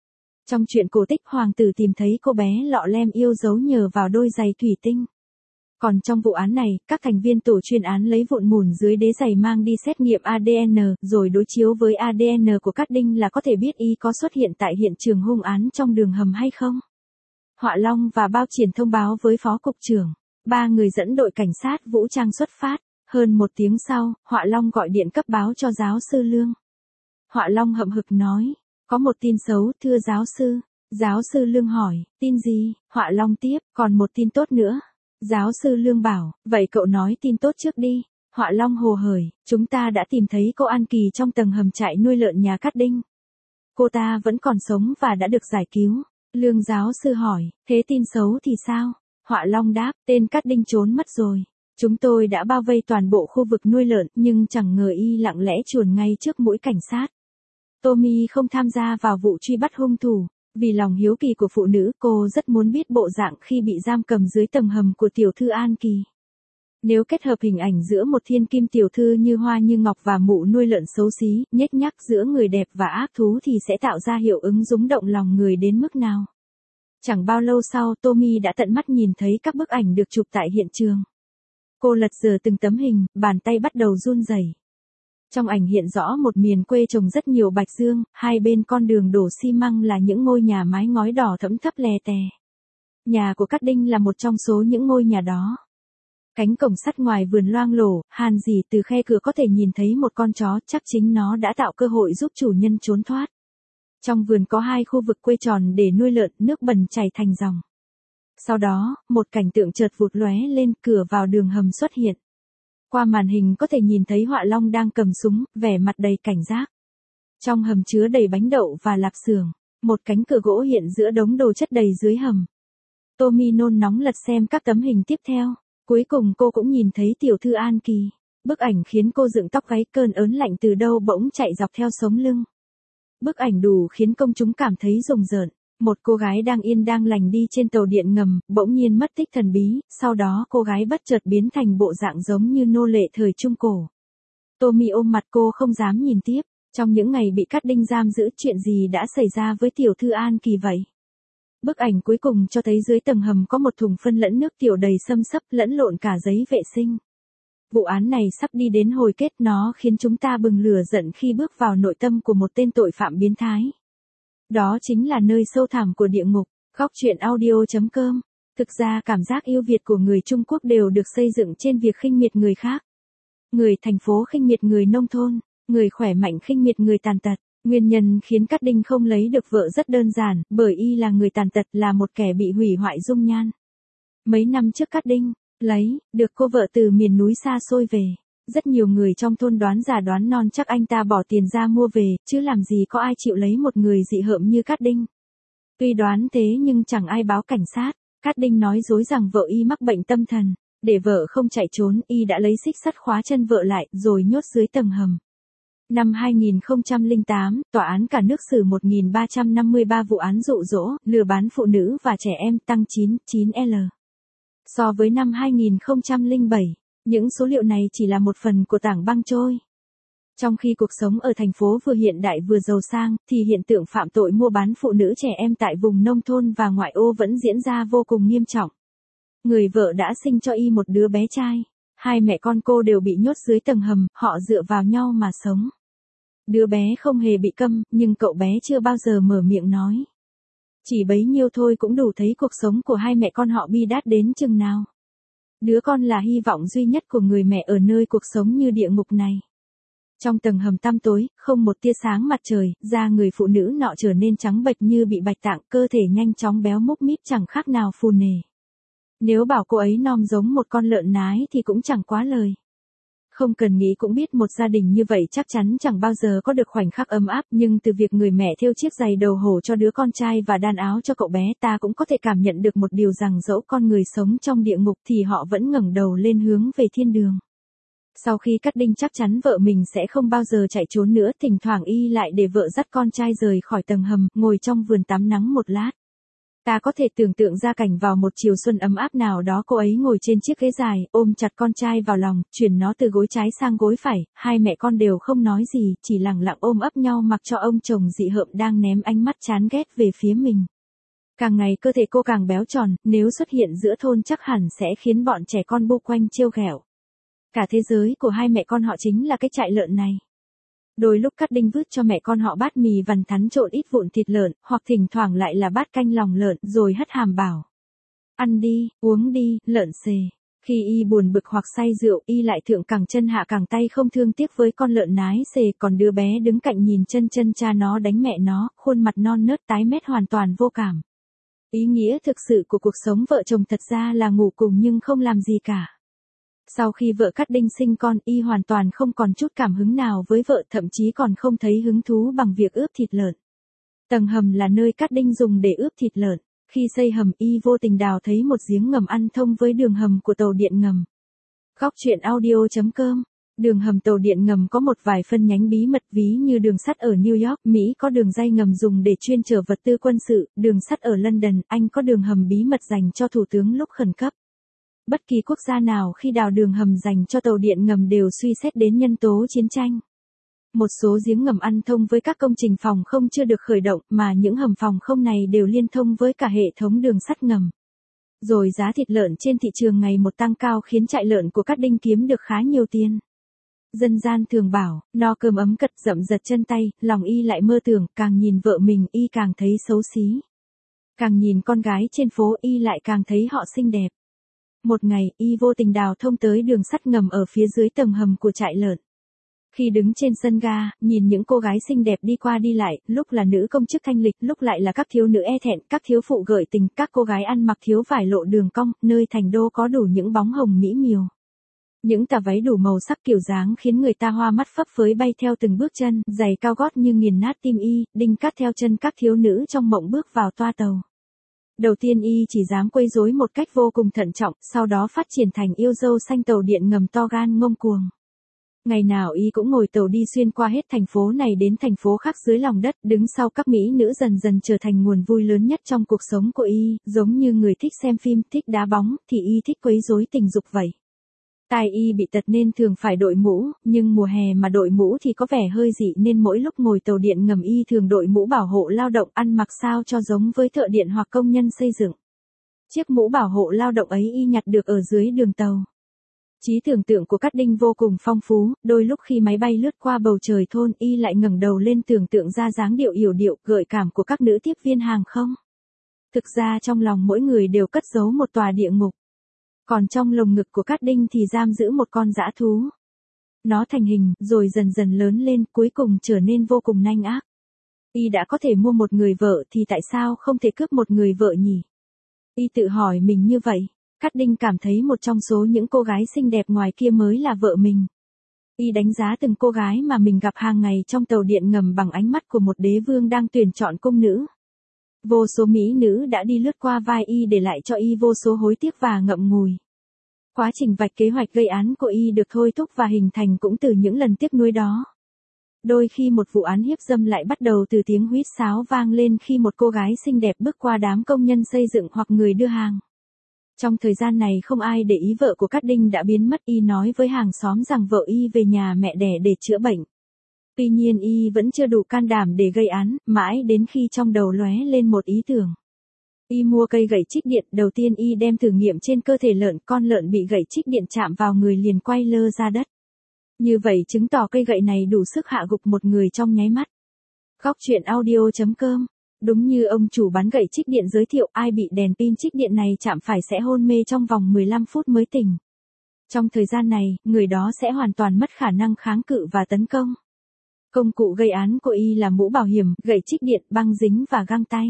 Trong truyện cổ tích hoàng tử tìm thấy cô bé lọ lem yêu dấu nhờ vào đôi giày thủy tinh. Còn trong vụ án này, các thành viên tổ chuyên án lấy vụn mùn dưới đế giày mang đi xét nghiệm ADN, rồi đối chiếu với ADN của Cát Đinh là có thể biết y có xuất hiện tại hiện trường hung án trong đường hầm hay không. Họa Long và Bao Triển thông báo với phó cục trưởng. 3 người dẫn đội cảnh sát vũ trang xuất phát. Hơn 1 tiếng sau, Họa Long gọi điện cấp báo cho giáo sư Lương. Họa Long hậm hực nói, có một tin xấu thưa giáo sư. Giáo sư Lương hỏi, tin gì? Họa Long tiếp, còn một tin tốt nữa. Giáo sư Lương bảo, vậy cậu nói tin tốt trước đi. Họa Long hồ hởi, chúng ta đã tìm thấy cô An Kỳ trong tầng hầm trại nuôi lợn nhà Cát Đinh. Cô ta vẫn còn sống và đã được giải cứu. Lương giáo sư hỏi, thế tin xấu thì sao? Họa Long đáp, tên Cát Đinh trốn mất rồi. Chúng tôi đã bao vây toàn bộ khu vực nuôi lợn nhưng chẳng ngờ y lặng lẽ chuồn ngay trước mũi cảnh sát. Tommy không tham gia vào vụ truy bắt hung thủ. Vì lòng hiếu kỳ của phụ nữ, cô rất muốn biết bộ dạng khi bị giam cầm dưới tầng hầm của tiểu thư An Kỳ. Nếu kết hợp hình ảnh giữa một thiên kim tiểu thư như hoa như ngọc và mụ nuôi lợn xấu xí, nhếch nhác giữa người đẹp và ác thú thì sẽ tạo ra hiệu ứng rung động lòng người đến mức nào. Chẳng bao lâu sau, Tommy đã tận mắt nhìn thấy các bức ảnh được chụp tại hiện trường. Cô lật dở từng tấm hình, bàn tay bắt đầu run rẩy. Trong ảnh hiện rõ một miền quê trồng rất nhiều bạch dương, hai bên con đường đổ xi măng là những ngôi nhà mái ngói đỏ thẫm thấp lè tè. Nhà của Cát Đinh là một trong số những ngôi nhà đó. Cánh cổng sắt ngoài vườn loang lổ, hàn rỉ từ khe cửa có thể nhìn thấy một con chó, chắc chính nó đã tạo cơ hội giúp chủ nhân trốn thoát. Trong vườn có 2 khu vực quây tròn để nuôi lợn, nước bẩn chảy thành dòng. Sau đó, một cảnh tượng chợt vụt lóe lên, cửa vào đường hầm xuất hiện. Qua màn hình có thể nhìn thấy Họa Long đang cầm súng, vẻ mặt đầy cảnh giác. Trong hầm chứa đầy bánh đậu và lạp xưởng, một cánh cửa gỗ hiện giữa đống đồ chất đầy dưới hầm. Tommy nôn nóng lật xem các tấm hình tiếp theo. Cuối cùng cô cũng nhìn thấy tiểu thư An Kỳ. Bức ảnh khiến cô dựng tóc gáy, cơn ớn lạnh từ đâu bỗng chạy dọc theo sống lưng. Bức ảnh đủ khiến công chúng cảm thấy rùng rợn. Một cô gái đang yên đang lành đi trên tàu điện ngầm, bỗng nhiên mất tích thần bí, sau đó cô gái bất chợt biến thành bộ dạng giống như nô lệ thời Trung Cổ. Tommy ôm mặt cô không dám nhìn tiếp. Trong những ngày bị Cát Đinh giam giữ, chuyện gì đã xảy ra với tiểu thư An Kỳ vậy? Bức ảnh cuối cùng cho thấy dưới tầng hầm có một thùng phân lẫn nước tiểu đầy xâm xấp, lẫn lộn cả giấy vệ sinh. Vụ án này sắp đi đến hồi kết, nó khiến chúng ta bừng lửa giận khi bước vào nội tâm của một tên tội phạm biến thái. Đó chính là nơi sâu thẳm của địa ngục. Góc truyện audio.com. Thực ra cảm giác yêu Việt của người Trung Quốc đều được xây dựng trên việc khinh miệt người khác. Người thành phố khinh miệt người nông thôn, người khỏe mạnh khinh miệt người tàn tật. Nguyên nhân khiến Cát Đinh không lấy được vợ rất đơn giản, bởi y là người tàn tật, là một kẻ bị hủy hoại dung nhan. Mấy năm trước Cát Đinh lấy được cô vợ từ miền núi xa xôi về. Rất nhiều người trong thôn đoán già đoán non chắc anh ta bỏ tiền ra mua về, chứ làm gì có ai chịu lấy một người dị hợm như Cát Đinh. Tuy đoán thế nhưng chẳng ai báo cảnh sát. Cát Đinh nói dối rằng vợ y mắc bệnh tâm thần. Để vợ không chạy trốn, y đã lấy xích sắt khóa chân vợ lại, rồi nhốt dưới tầng hầm. Năm 2008, tòa án cả nước xử 1.353 vụ án dụ dỗ, lừa bán phụ nữ và trẻ em, tăng 99L. So với năm 2007, những số liệu này chỉ là một phần của tảng băng trôi. Trong khi cuộc sống ở thành phố vừa hiện đại vừa giàu sang, thì hiện tượng phạm tội mua bán phụ nữ trẻ em tại vùng nông thôn và ngoại ô vẫn diễn ra vô cùng nghiêm trọng. Người vợ đã sinh cho y một đứa bé trai. 2 mẹ con cô đều bị nhốt dưới tầng hầm, họ dựa vào nhau mà sống. Đứa bé không hề bị câm, nhưng cậu bé chưa bao giờ mở miệng nói. Chỉ bấy nhiêu thôi cũng đủ thấy cuộc sống của 2 mẹ con họ bi đát đến chừng nào. Đứa con là hy vọng duy nhất của người mẹ ở nơi cuộc sống như địa ngục này. Trong tầng hầm tăm tối, không một tia sáng mặt trời, da người phụ nữ nọ trở nên trắng bệch như bị bạch tạng, cơ thể nhanh chóng béo múp míp chẳng khác nào phù nề. Nếu bảo cô ấy nom giống một con lợn nái thì cũng chẳng quá lời. Không cần nghĩ cũng biết một gia đình như vậy chắc chắn chẳng bao giờ có được khoảnh khắc ấm áp, nhưng từ việc người mẹ thêu chiếc giày đầu hổ cho đứa con trai và đan áo cho cậu bé, ta cũng có thể cảm nhận được một điều rằng dẫu con người sống trong địa ngục thì họ vẫn ngẩng đầu lên hướng về thiên đường. Sau khi Cát Đinh chắc chắn vợ mình sẽ không bao giờ chạy trốn nữa, thỉnh thoảng y lại để vợ dắt con trai rời khỏi tầng hầm, ngồi trong vườn tắm nắng một lát. Ta có thể tưởng tượng ra cảnh vào một chiều xuân ấm áp nào đó cô ấy ngồi trên chiếc ghế dài, ôm chặt con trai vào lòng, chuyển nó từ gối trái sang gối phải, hai mẹ con đều không nói gì, chỉ lặng lặng ôm ấp nhau mặc cho ông chồng dị hợm đang ném ánh mắt chán ghét về phía mình. Càng ngày cơ thể cô càng béo tròn, nếu xuất hiện giữa thôn chắc hẳn sẽ khiến bọn trẻ con bu quanh trêu ghẹo. Cả thế giới của hai mẹ con họ chính là cái trại lợn này. Đôi lúc Cát Đinh vứt cho mẹ con họ bát mì vằn thắn trộn ít vụn thịt lợn, hoặc thỉnh thoảng lại là bát canh lòng lợn, rồi hất hàm bảo. Ăn đi, uống đi, lợn xề. Khi y buồn bực hoặc say rượu, y lại thượng cẳng chân hạ cẳng tay không thương tiếc với con lợn nái xề, còn đứa bé đứng cạnh nhìn chân chân cha nó đánh mẹ nó, khuôn mặt non nớt tái mét hoàn toàn vô cảm. Ý nghĩa thực sự của cuộc sống vợ chồng thật ra là ngủ cùng nhưng không làm gì cả. Sau khi vợ Cát Đinh sinh con, y hoàn toàn không còn chút cảm hứng nào với vợ, thậm chí còn không thấy hứng thú bằng việc ướp thịt lợn. Tầng hầm là nơi Cát Đinh dùng để ướp thịt lợn. Khi xây hầm, y vô tình đào thấy một giếng ngầm ăn thông với đường hầm của tàu điện ngầm. Góc truyện audio.com. Đường hầm tàu điện ngầm có một vài phân nhánh bí mật, ví như đường sắt ở New York, Mỹ có đường ray ngầm dùng để chuyên chở vật tư quân sự, đường sắt ở London, Anh có đường hầm bí mật dành cho thủ tướng lúc khẩn cấp. Bất kỳ quốc gia nào khi đào đường hầm dành cho tàu điện ngầm đều suy xét đến nhân tố chiến tranh. Một số giếng ngầm ăn thông với các công trình phòng không chưa được khởi động, mà những hầm phòng không này đều liên thông với cả hệ thống đường sắt ngầm. Rồi giá thịt lợn trên thị trường ngày một tăng cao khiến trại lợn của Cát Đinh kiếm được khá nhiều tiền. Dân gian thường bảo, no cơm ấm cật dậm giật chân tay, lòng y lại mơ tưởng, càng nhìn vợ mình y càng thấy xấu xí. Càng nhìn con gái trên phố y lại càng thấy họ xinh đẹp. Một ngày, y vô tình đào thông tới đường sắt ngầm ở phía dưới tầng hầm của trại lợn. Khi đứng trên sân ga, nhìn những cô gái xinh đẹp đi qua đi lại, lúc là nữ công chức thanh lịch, lúc lại là các thiếu nữ e thẹn, các thiếu phụ gợi tình, các cô gái ăn mặc thiếu vải lộ đường cong, nơi thành đô có đủ những bóng hồng mỹ miều. Những tà váy đủ màu sắc kiểu dáng khiến người ta hoa mắt phấp phới bay theo từng bước chân, giày cao gót như nghiền nát tim y, đinh cát theo chân các thiếu nữ trong mộng bước vào toa tàu. Đầu tiên y chỉ dám quấy rối một cách vô cùng thận trọng, sau đó phát triển thành yêu dâu xanh tàu điện ngầm to gan ngông cuồng. Ngày nào y cũng ngồi tàu đi xuyên qua hết thành phố này đến thành phố khác dưới lòng đất, đứng sau các mỹ nữ dần dần trở thành nguồn vui lớn nhất trong cuộc sống của y, giống như người thích xem phim, thích đá bóng, thì y thích quấy rối tình dục vậy. Tai y bị tật nên thường phải đội mũ, nhưng mùa hè mà đội mũ thì có vẻ hơi dị nên mỗi lúc ngồi tàu điện ngầm y thường đội mũ bảo hộ lao động ăn mặc sao cho giống với thợ điện hoặc công nhân xây dựng. Chiếc mũ bảo hộ lao động ấy y nhặt được ở dưới đường tàu. Trí tưởng tượng của Cát Đinh vô cùng phong phú, đôi lúc khi máy bay lướt qua bầu trời thôn y lại ngẩng đầu lên tưởng tượng ra dáng điệu yểu điệu, gợi cảm của các nữ tiếp viên hàng không. Thực ra trong lòng mỗi người đều cất giấu một tòa địa ngục. Còn trong lồng ngực của Cát Đinh thì giam giữ một con dã thú. Nó thành hình, rồi dần dần lớn lên, cuối cùng trở nên vô cùng nanh ác. Y đã có thể mua một người vợ thì tại sao không thể cướp một người vợ nhỉ? Y tự hỏi mình như vậy. Cát Đinh cảm thấy một trong số những cô gái xinh đẹp ngoài kia mới là vợ mình. Y đánh giá từng cô gái mà mình gặp hàng ngày trong tàu điện ngầm bằng ánh mắt của một đế vương đang tuyển chọn cung nữ. Vô số mỹ nữ đã đi lướt qua vai y để lại cho y vô số hối tiếc và ngậm ngùi. Quá trình vạch kế hoạch gây án của y được thôi thúc và hình thành cũng từ những lần tiếc nuối đó. Đôi khi một vụ án hiếp dâm lại bắt đầu từ tiếng huýt sáo vang lên khi một cô gái xinh đẹp bước qua đám công nhân xây dựng hoặc người đưa hàng. Trong thời gian này không ai để ý vợ của Cát Đinh đã biến mất, y nói với hàng xóm rằng vợ y về nhà mẹ đẻ để chữa bệnh. Tuy nhiên y vẫn chưa đủ can đảm để gây án, mãi đến khi trong đầu lóe lên một ý tưởng. Y mua cây gậy trích điện, đầu tiên y đem thử nghiệm trên cơ thể lợn, con lợn bị gậy trích điện chạm vào người liền quay lơ ra đất. Như vậy chứng tỏ cây gậy này đủ sức hạ gục một người trong nháy mắt. Góc truyện audio.com. Đúng như ông chủ bán gậy trích điện giới thiệu, ai bị đèn pin trích điện này chạm phải sẽ hôn mê trong vòng 15 phút mới tỉnh. Trong thời gian này, người đó sẽ hoàn toàn mất khả năng kháng cự và tấn công. Công cụ gây án của y là mũ bảo hiểm, gậy trích điện, băng dính và găng tay.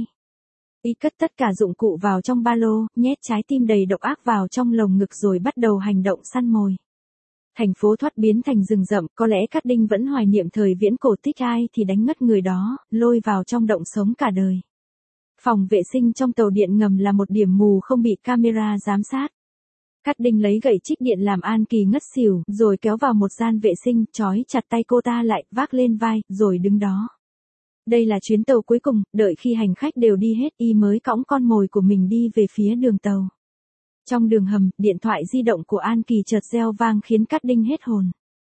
Y cất tất cả dụng cụ vào trong ba lô, nhét trái tim đầy độc ác vào trong lồng ngực rồi bắt đầu hành động săn mồi. Thành phố thoát biến thành rừng rậm, có lẽ Cát Đinh vẫn hoài niệm thời viễn cổ, thích ai thì đánh ngất người đó, lôi vào trong động sống cả đời. Phòng vệ sinh trong tàu điện ngầm là một điểm mù không bị camera giám sát. Cát Đinh lấy gậy trích điện làm An Kỳ ngất xỉu, rồi kéo vào một gian vệ sinh, trói chặt tay cô ta lại, vác lên vai, rồi đứng đó. Đây là chuyến tàu cuối cùng, đợi khi hành khách đều đi hết y mới cõng con mồi của mình đi về phía đường tàu. Trong đường hầm, điện thoại di động của An Kỳ chợt reo vang khiến Cát Đinh hết hồn.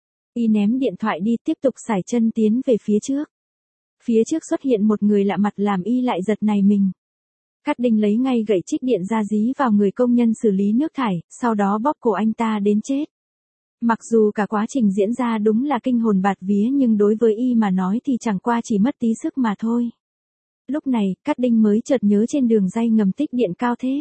Y ném điện thoại đi tiếp tục sải chân tiến về phía trước. Phía trước xuất hiện một người lạ mặt làm y lại giật nảy mình. Cát Đinh lấy ngay gậy trích điện ra dí vào người công nhân xử lý nước thải, sau đó bóp cổ anh ta đến chết. Mặc dù cả quá trình diễn ra đúng là kinh hồn bạt vía nhưng đối với y mà nói thì chẳng qua chỉ mất tí sức mà thôi. Lúc này, Cát Đinh mới chợt nhớ trên đường ray ngầm tích điện cao thế.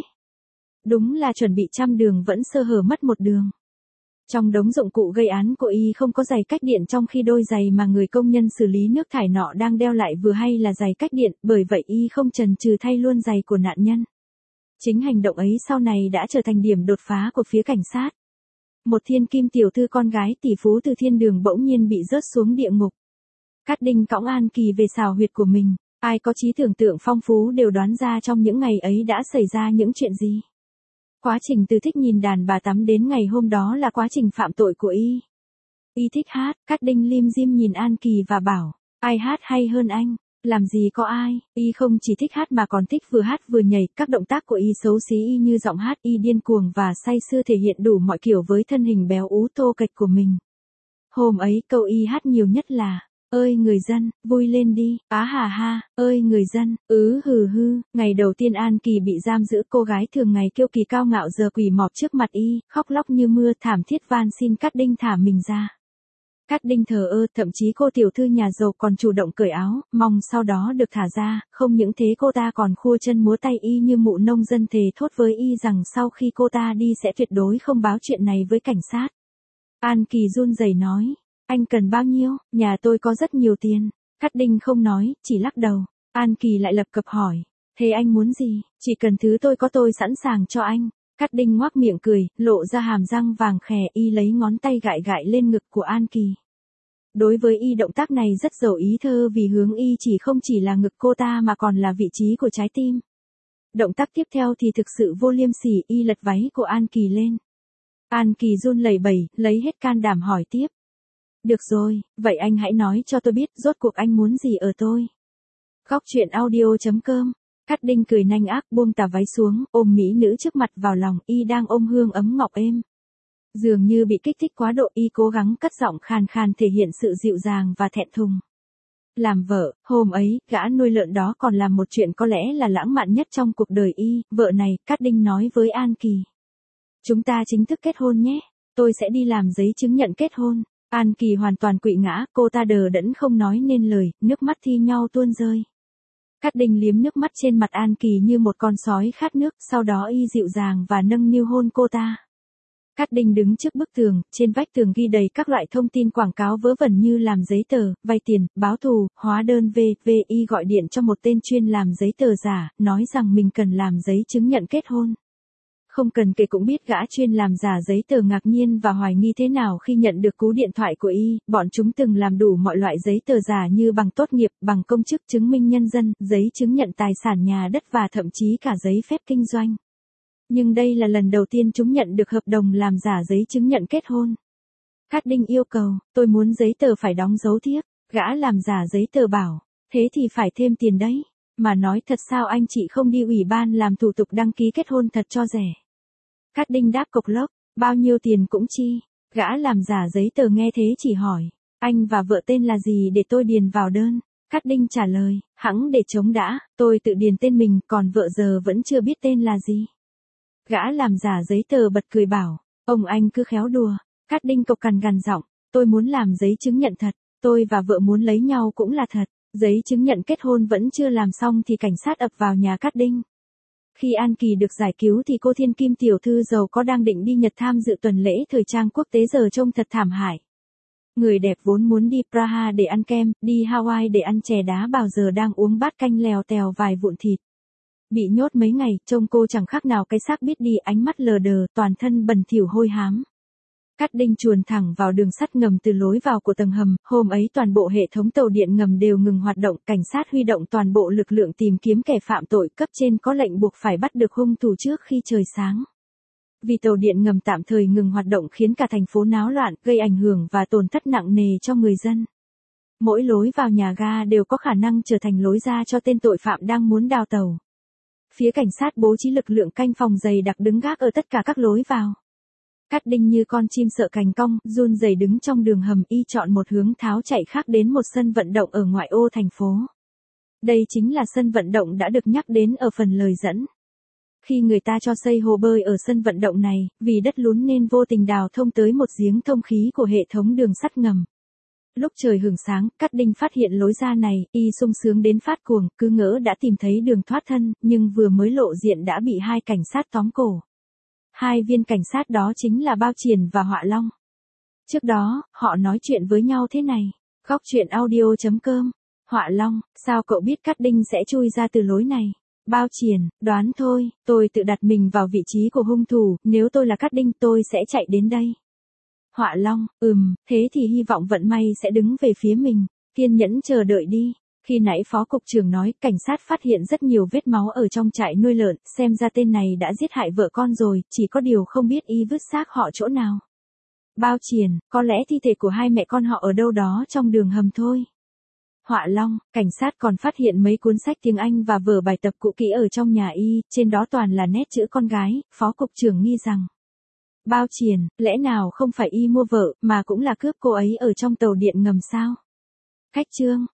Đúng là chuẩn bị trăm đường vẫn sơ hở mất một đường. Trong đống dụng cụ gây án của y không có giày cách điện trong khi đôi giày mà người công nhân xử lý nước thải nọ đang đeo lại vừa hay là giày cách điện, bởi vậy y không chần chừ thay luôn giày của nạn nhân. Chính hành động ấy sau này đã trở thành điểm đột phá của phía cảnh sát. Một thiên kim tiểu thư con gái tỷ phú từ thiên đường bỗng nhiên bị rớt xuống địa ngục. Cát Đinh cõng An Kỳ về xào huyệt của mình, ai có trí tưởng tượng phong phú đều đoán ra trong những ngày ấy đã xảy ra những chuyện gì. Quá trình từ thích nhìn đàn bà tắm đến ngày hôm đó là quá trình phạm tội của y. Y thích hát, Cát Đinh lim dim nhìn An Kỳ và bảo, ai hát hay hơn anh, làm gì có ai, y không chỉ thích hát mà còn thích vừa hát vừa nhảy, các động tác của y xấu xí y như giọng hát y điên cuồng và say sưa thể hiện đủ mọi kiểu với thân hình béo ú tô kệch của mình. Hôm ấy câu y hát nhiều nhất là, ơi người dân, vui lên đi, á hà ha, ơi người dân, hừ hư. Ngày đầu tiên An Kỳ bị giam giữ cô gái thường ngày kiêu kỳ cao ngạo giờ quỳ mọp trước mặt y, khóc lóc như mưa thảm thiết van xin Cát Đinh thả mình ra. Cát Đinh thờ ơ, thậm chí cô tiểu thư nhà giàu còn chủ động cởi áo, mong sau đó được thả ra, không những thế cô ta còn khua chân múa tay y như mụ nông dân thề thốt với y rằng sau khi cô ta đi sẽ tuyệt đối không báo chuyện này với cảnh sát. An Kỳ run rẩy nói, anh cần bao nhiêu, nhà tôi có rất nhiều tiền. Cát Đinh không nói, chỉ lắc đầu. An Kỳ lại lập cập hỏi, thế anh muốn gì, chỉ cần thứ tôi có tôi sẵn sàng cho anh. Cát Đinh ngoác miệng cười, lộ ra hàm răng vàng khè, y lấy ngón tay gãi gãi lên ngực của An Kỳ. Đối với y động tác này rất giàu ý thơ vì hướng y không chỉ là ngực cô ta mà còn là vị trí của trái tim. Động tác tiếp theo thì thực sự vô liêm sỉ, y lật váy của An Kỳ lên. An Kỳ run lẩy bẩy, lấy hết can đảm hỏi tiếp. Được rồi, vậy anh hãy nói cho tôi biết rốt cuộc anh muốn gì ở tôi. Góc truyện audio.com. Cát Đinh cười nanh ác buông tà váy xuống, ôm mỹ nữ trước mặt vào lòng, y đang ôm hương ấm ngọc êm. Dường như bị kích thích quá độ y cố gắng cất giọng khàn khàn thể hiện sự dịu dàng và thẹn thùng. Làm vợ, hôm ấy, gã nuôi lợn đó còn làm một chuyện có lẽ là lãng mạn nhất trong cuộc đời y, vợ này, Cát Đinh nói với An Kỳ. Chúng ta chính thức kết hôn nhé, tôi sẽ đi làm giấy chứng nhận kết hôn. An Kỳ hoàn toàn quỵ ngã, cô ta đờ đẫn không nói nên lời, nước mắt thi nhau tuôn rơi. Cát Đinh liếm nước mắt trên mặt An Kỳ như một con sói khát nước, sau đó y dịu dàng và nâng niu hôn cô ta. Cát Đinh đứng trước bức tường, trên vách tường ghi đầy các loại thông tin quảng cáo vớ vẩn như làm giấy tờ, vay tiền, báo thù, hóa đơn VVI gọi điện cho một tên chuyên làm giấy tờ giả, nói rằng mình cần làm giấy chứng nhận kết hôn. Không cần kể cũng biết gã chuyên làm giả giấy tờ ngạc nhiên và hoài nghi thế nào khi nhận được cú điện thoại của y, bọn chúng từng làm đủ mọi loại giấy tờ giả như bằng tốt nghiệp, bằng công chức chứng minh nhân dân, giấy chứng nhận tài sản nhà đất và thậm chí cả giấy phép kinh doanh. Nhưng đây là lần đầu tiên chúng nhận được hợp đồng làm giả giấy chứng nhận kết hôn. Cát Đinh yêu cầu, tôi muốn giấy tờ phải đóng dấu thiếp, gã làm giả giấy tờ bảo, thế thì phải thêm tiền đấy. Mà nói thật sao anh chị không đi ủy ban làm thủ tục đăng ký kết hôn thật cho rẻ. Cát Đinh đáp cộc lốc, bao nhiêu tiền cũng chi. Gã làm giả giấy tờ nghe thế chỉ hỏi, anh và vợ tên là gì để tôi điền vào đơn. Cát Đinh trả lời, hẵng để chống đã, tôi tự điền tên mình, còn vợ giờ vẫn chưa biết tên là gì. Gã làm giả giấy tờ bật cười bảo, ông anh cứ khéo đùa. Cát Đinh cộc cằn gằn giọng, tôi muốn làm giấy chứng nhận thật, tôi và vợ muốn lấy nhau cũng là thật. Giấy chứng nhận kết hôn vẫn chưa làm xong thì cảnh sát ập vào nhà Cát Đinh. Khi An Kỳ được giải cứu thì cô thiên kim tiểu thư giàu có đang định đi Nhật tham dự tuần lễ thời trang quốc tế giờ trông thật thảm hại. Người đẹp vốn muốn đi Praha để ăn kem, đi Hawaii để ăn chè đá bào giờ đang uống bát canh lèo tèo vài vụn thịt. Bị nhốt mấy ngày, trông cô chẳng khác nào cái xác biết đi, ánh mắt lờ đờ, toàn thân bẩn thỉu hôi hám. Cát Đinh chuồn thẳng vào đường sắt ngầm từ lối vào của tầng hầm, hôm ấy toàn bộ hệ thống tàu điện ngầm đều ngừng hoạt động, cảnh sát huy động toàn bộ lực lượng tìm kiếm kẻ phạm tội, cấp trên có lệnh buộc phải bắt được hung thủ trước khi trời sáng. Vì tàu điện ngầm tạm thời ngừng hoạt động khiến cả thành phố náo loạn, gây ảnh hưởng và tổn thất nặng nề cho người dân. Mỗi lối vào nhà ga đều có khả năng trở thành lối ra cho tên tội phạm đang muốn đào tẩu. Phía cảnh sát bố trí lực lượng canh phòng dày đặc đứng gác ở tất cả các lối vào. Cát Đinh như con chim sợ cành cong, run rẩy đứng trong đường hầm y chọn một hướng tháo chạy khác đến một sân vận động ở ngoại ô thành phố. Đây chính là sân vận động đã được nhắc đến ở phần lời dẫn. Khi người ta cho xây hồ bơi ở sân vận động này, vì đất lún nên vô tình đào thông tới một giếng thông khí của hệ thống đường sắt ngầm. Lúc trời hửng sáng, Cát Đinh phát hiện lối ra này, y sung sướng đến phát cuồng, cứ ngỡ đã tìm thấy đường thoát thân, nhưng vừa mới lộ diện đã bị hai cảnh sát tóm cổ. Hai viên cảnh sát đó chính là Bao Triển và Họa Long. Trước đó, họ nói chuyện với nhau thế này. Góc truyện audio.com. Họa Long, sao cậu biết Cát Đinh sẽ chui ra từ lối này? Bao Triển, đoán thôi, tôi tự đặt mình vào vị trí của hung thủ, nếu tôi là Cát Đinh tôi sẽ chạy đến đây. Họa Long, thế thì hy vọng vận may sẽ đứng về phía mình, kiên nhẫn chờ đợi đi. Khi nãy phó cục trưởng nói cảnh sát phát hiện rất nhiều vết máu ở trong trại nuôi lợn, xem ra tên này đã giết hại vợ con rồi, chỉ có điều không biết y vứt xác họ chỗ nào. Bao Triển, có lẽ thi thể của hai mẹ con họ ở đâu đó trong đường hầm thôi. Họa Long, cảnh sát còn phát hiện mấy cuốn sách tiếng Anh và vở bài tập cũ kỹ ở trong nhà y, trên đó toàn là nét chữ con gái, phó cục trưởng nghi rằng. Bao Triển, lẽ nào không phải y mua vợ, mà cũng là cướp cô ấy ở trong tàu điện ngầm sao? Khách chương.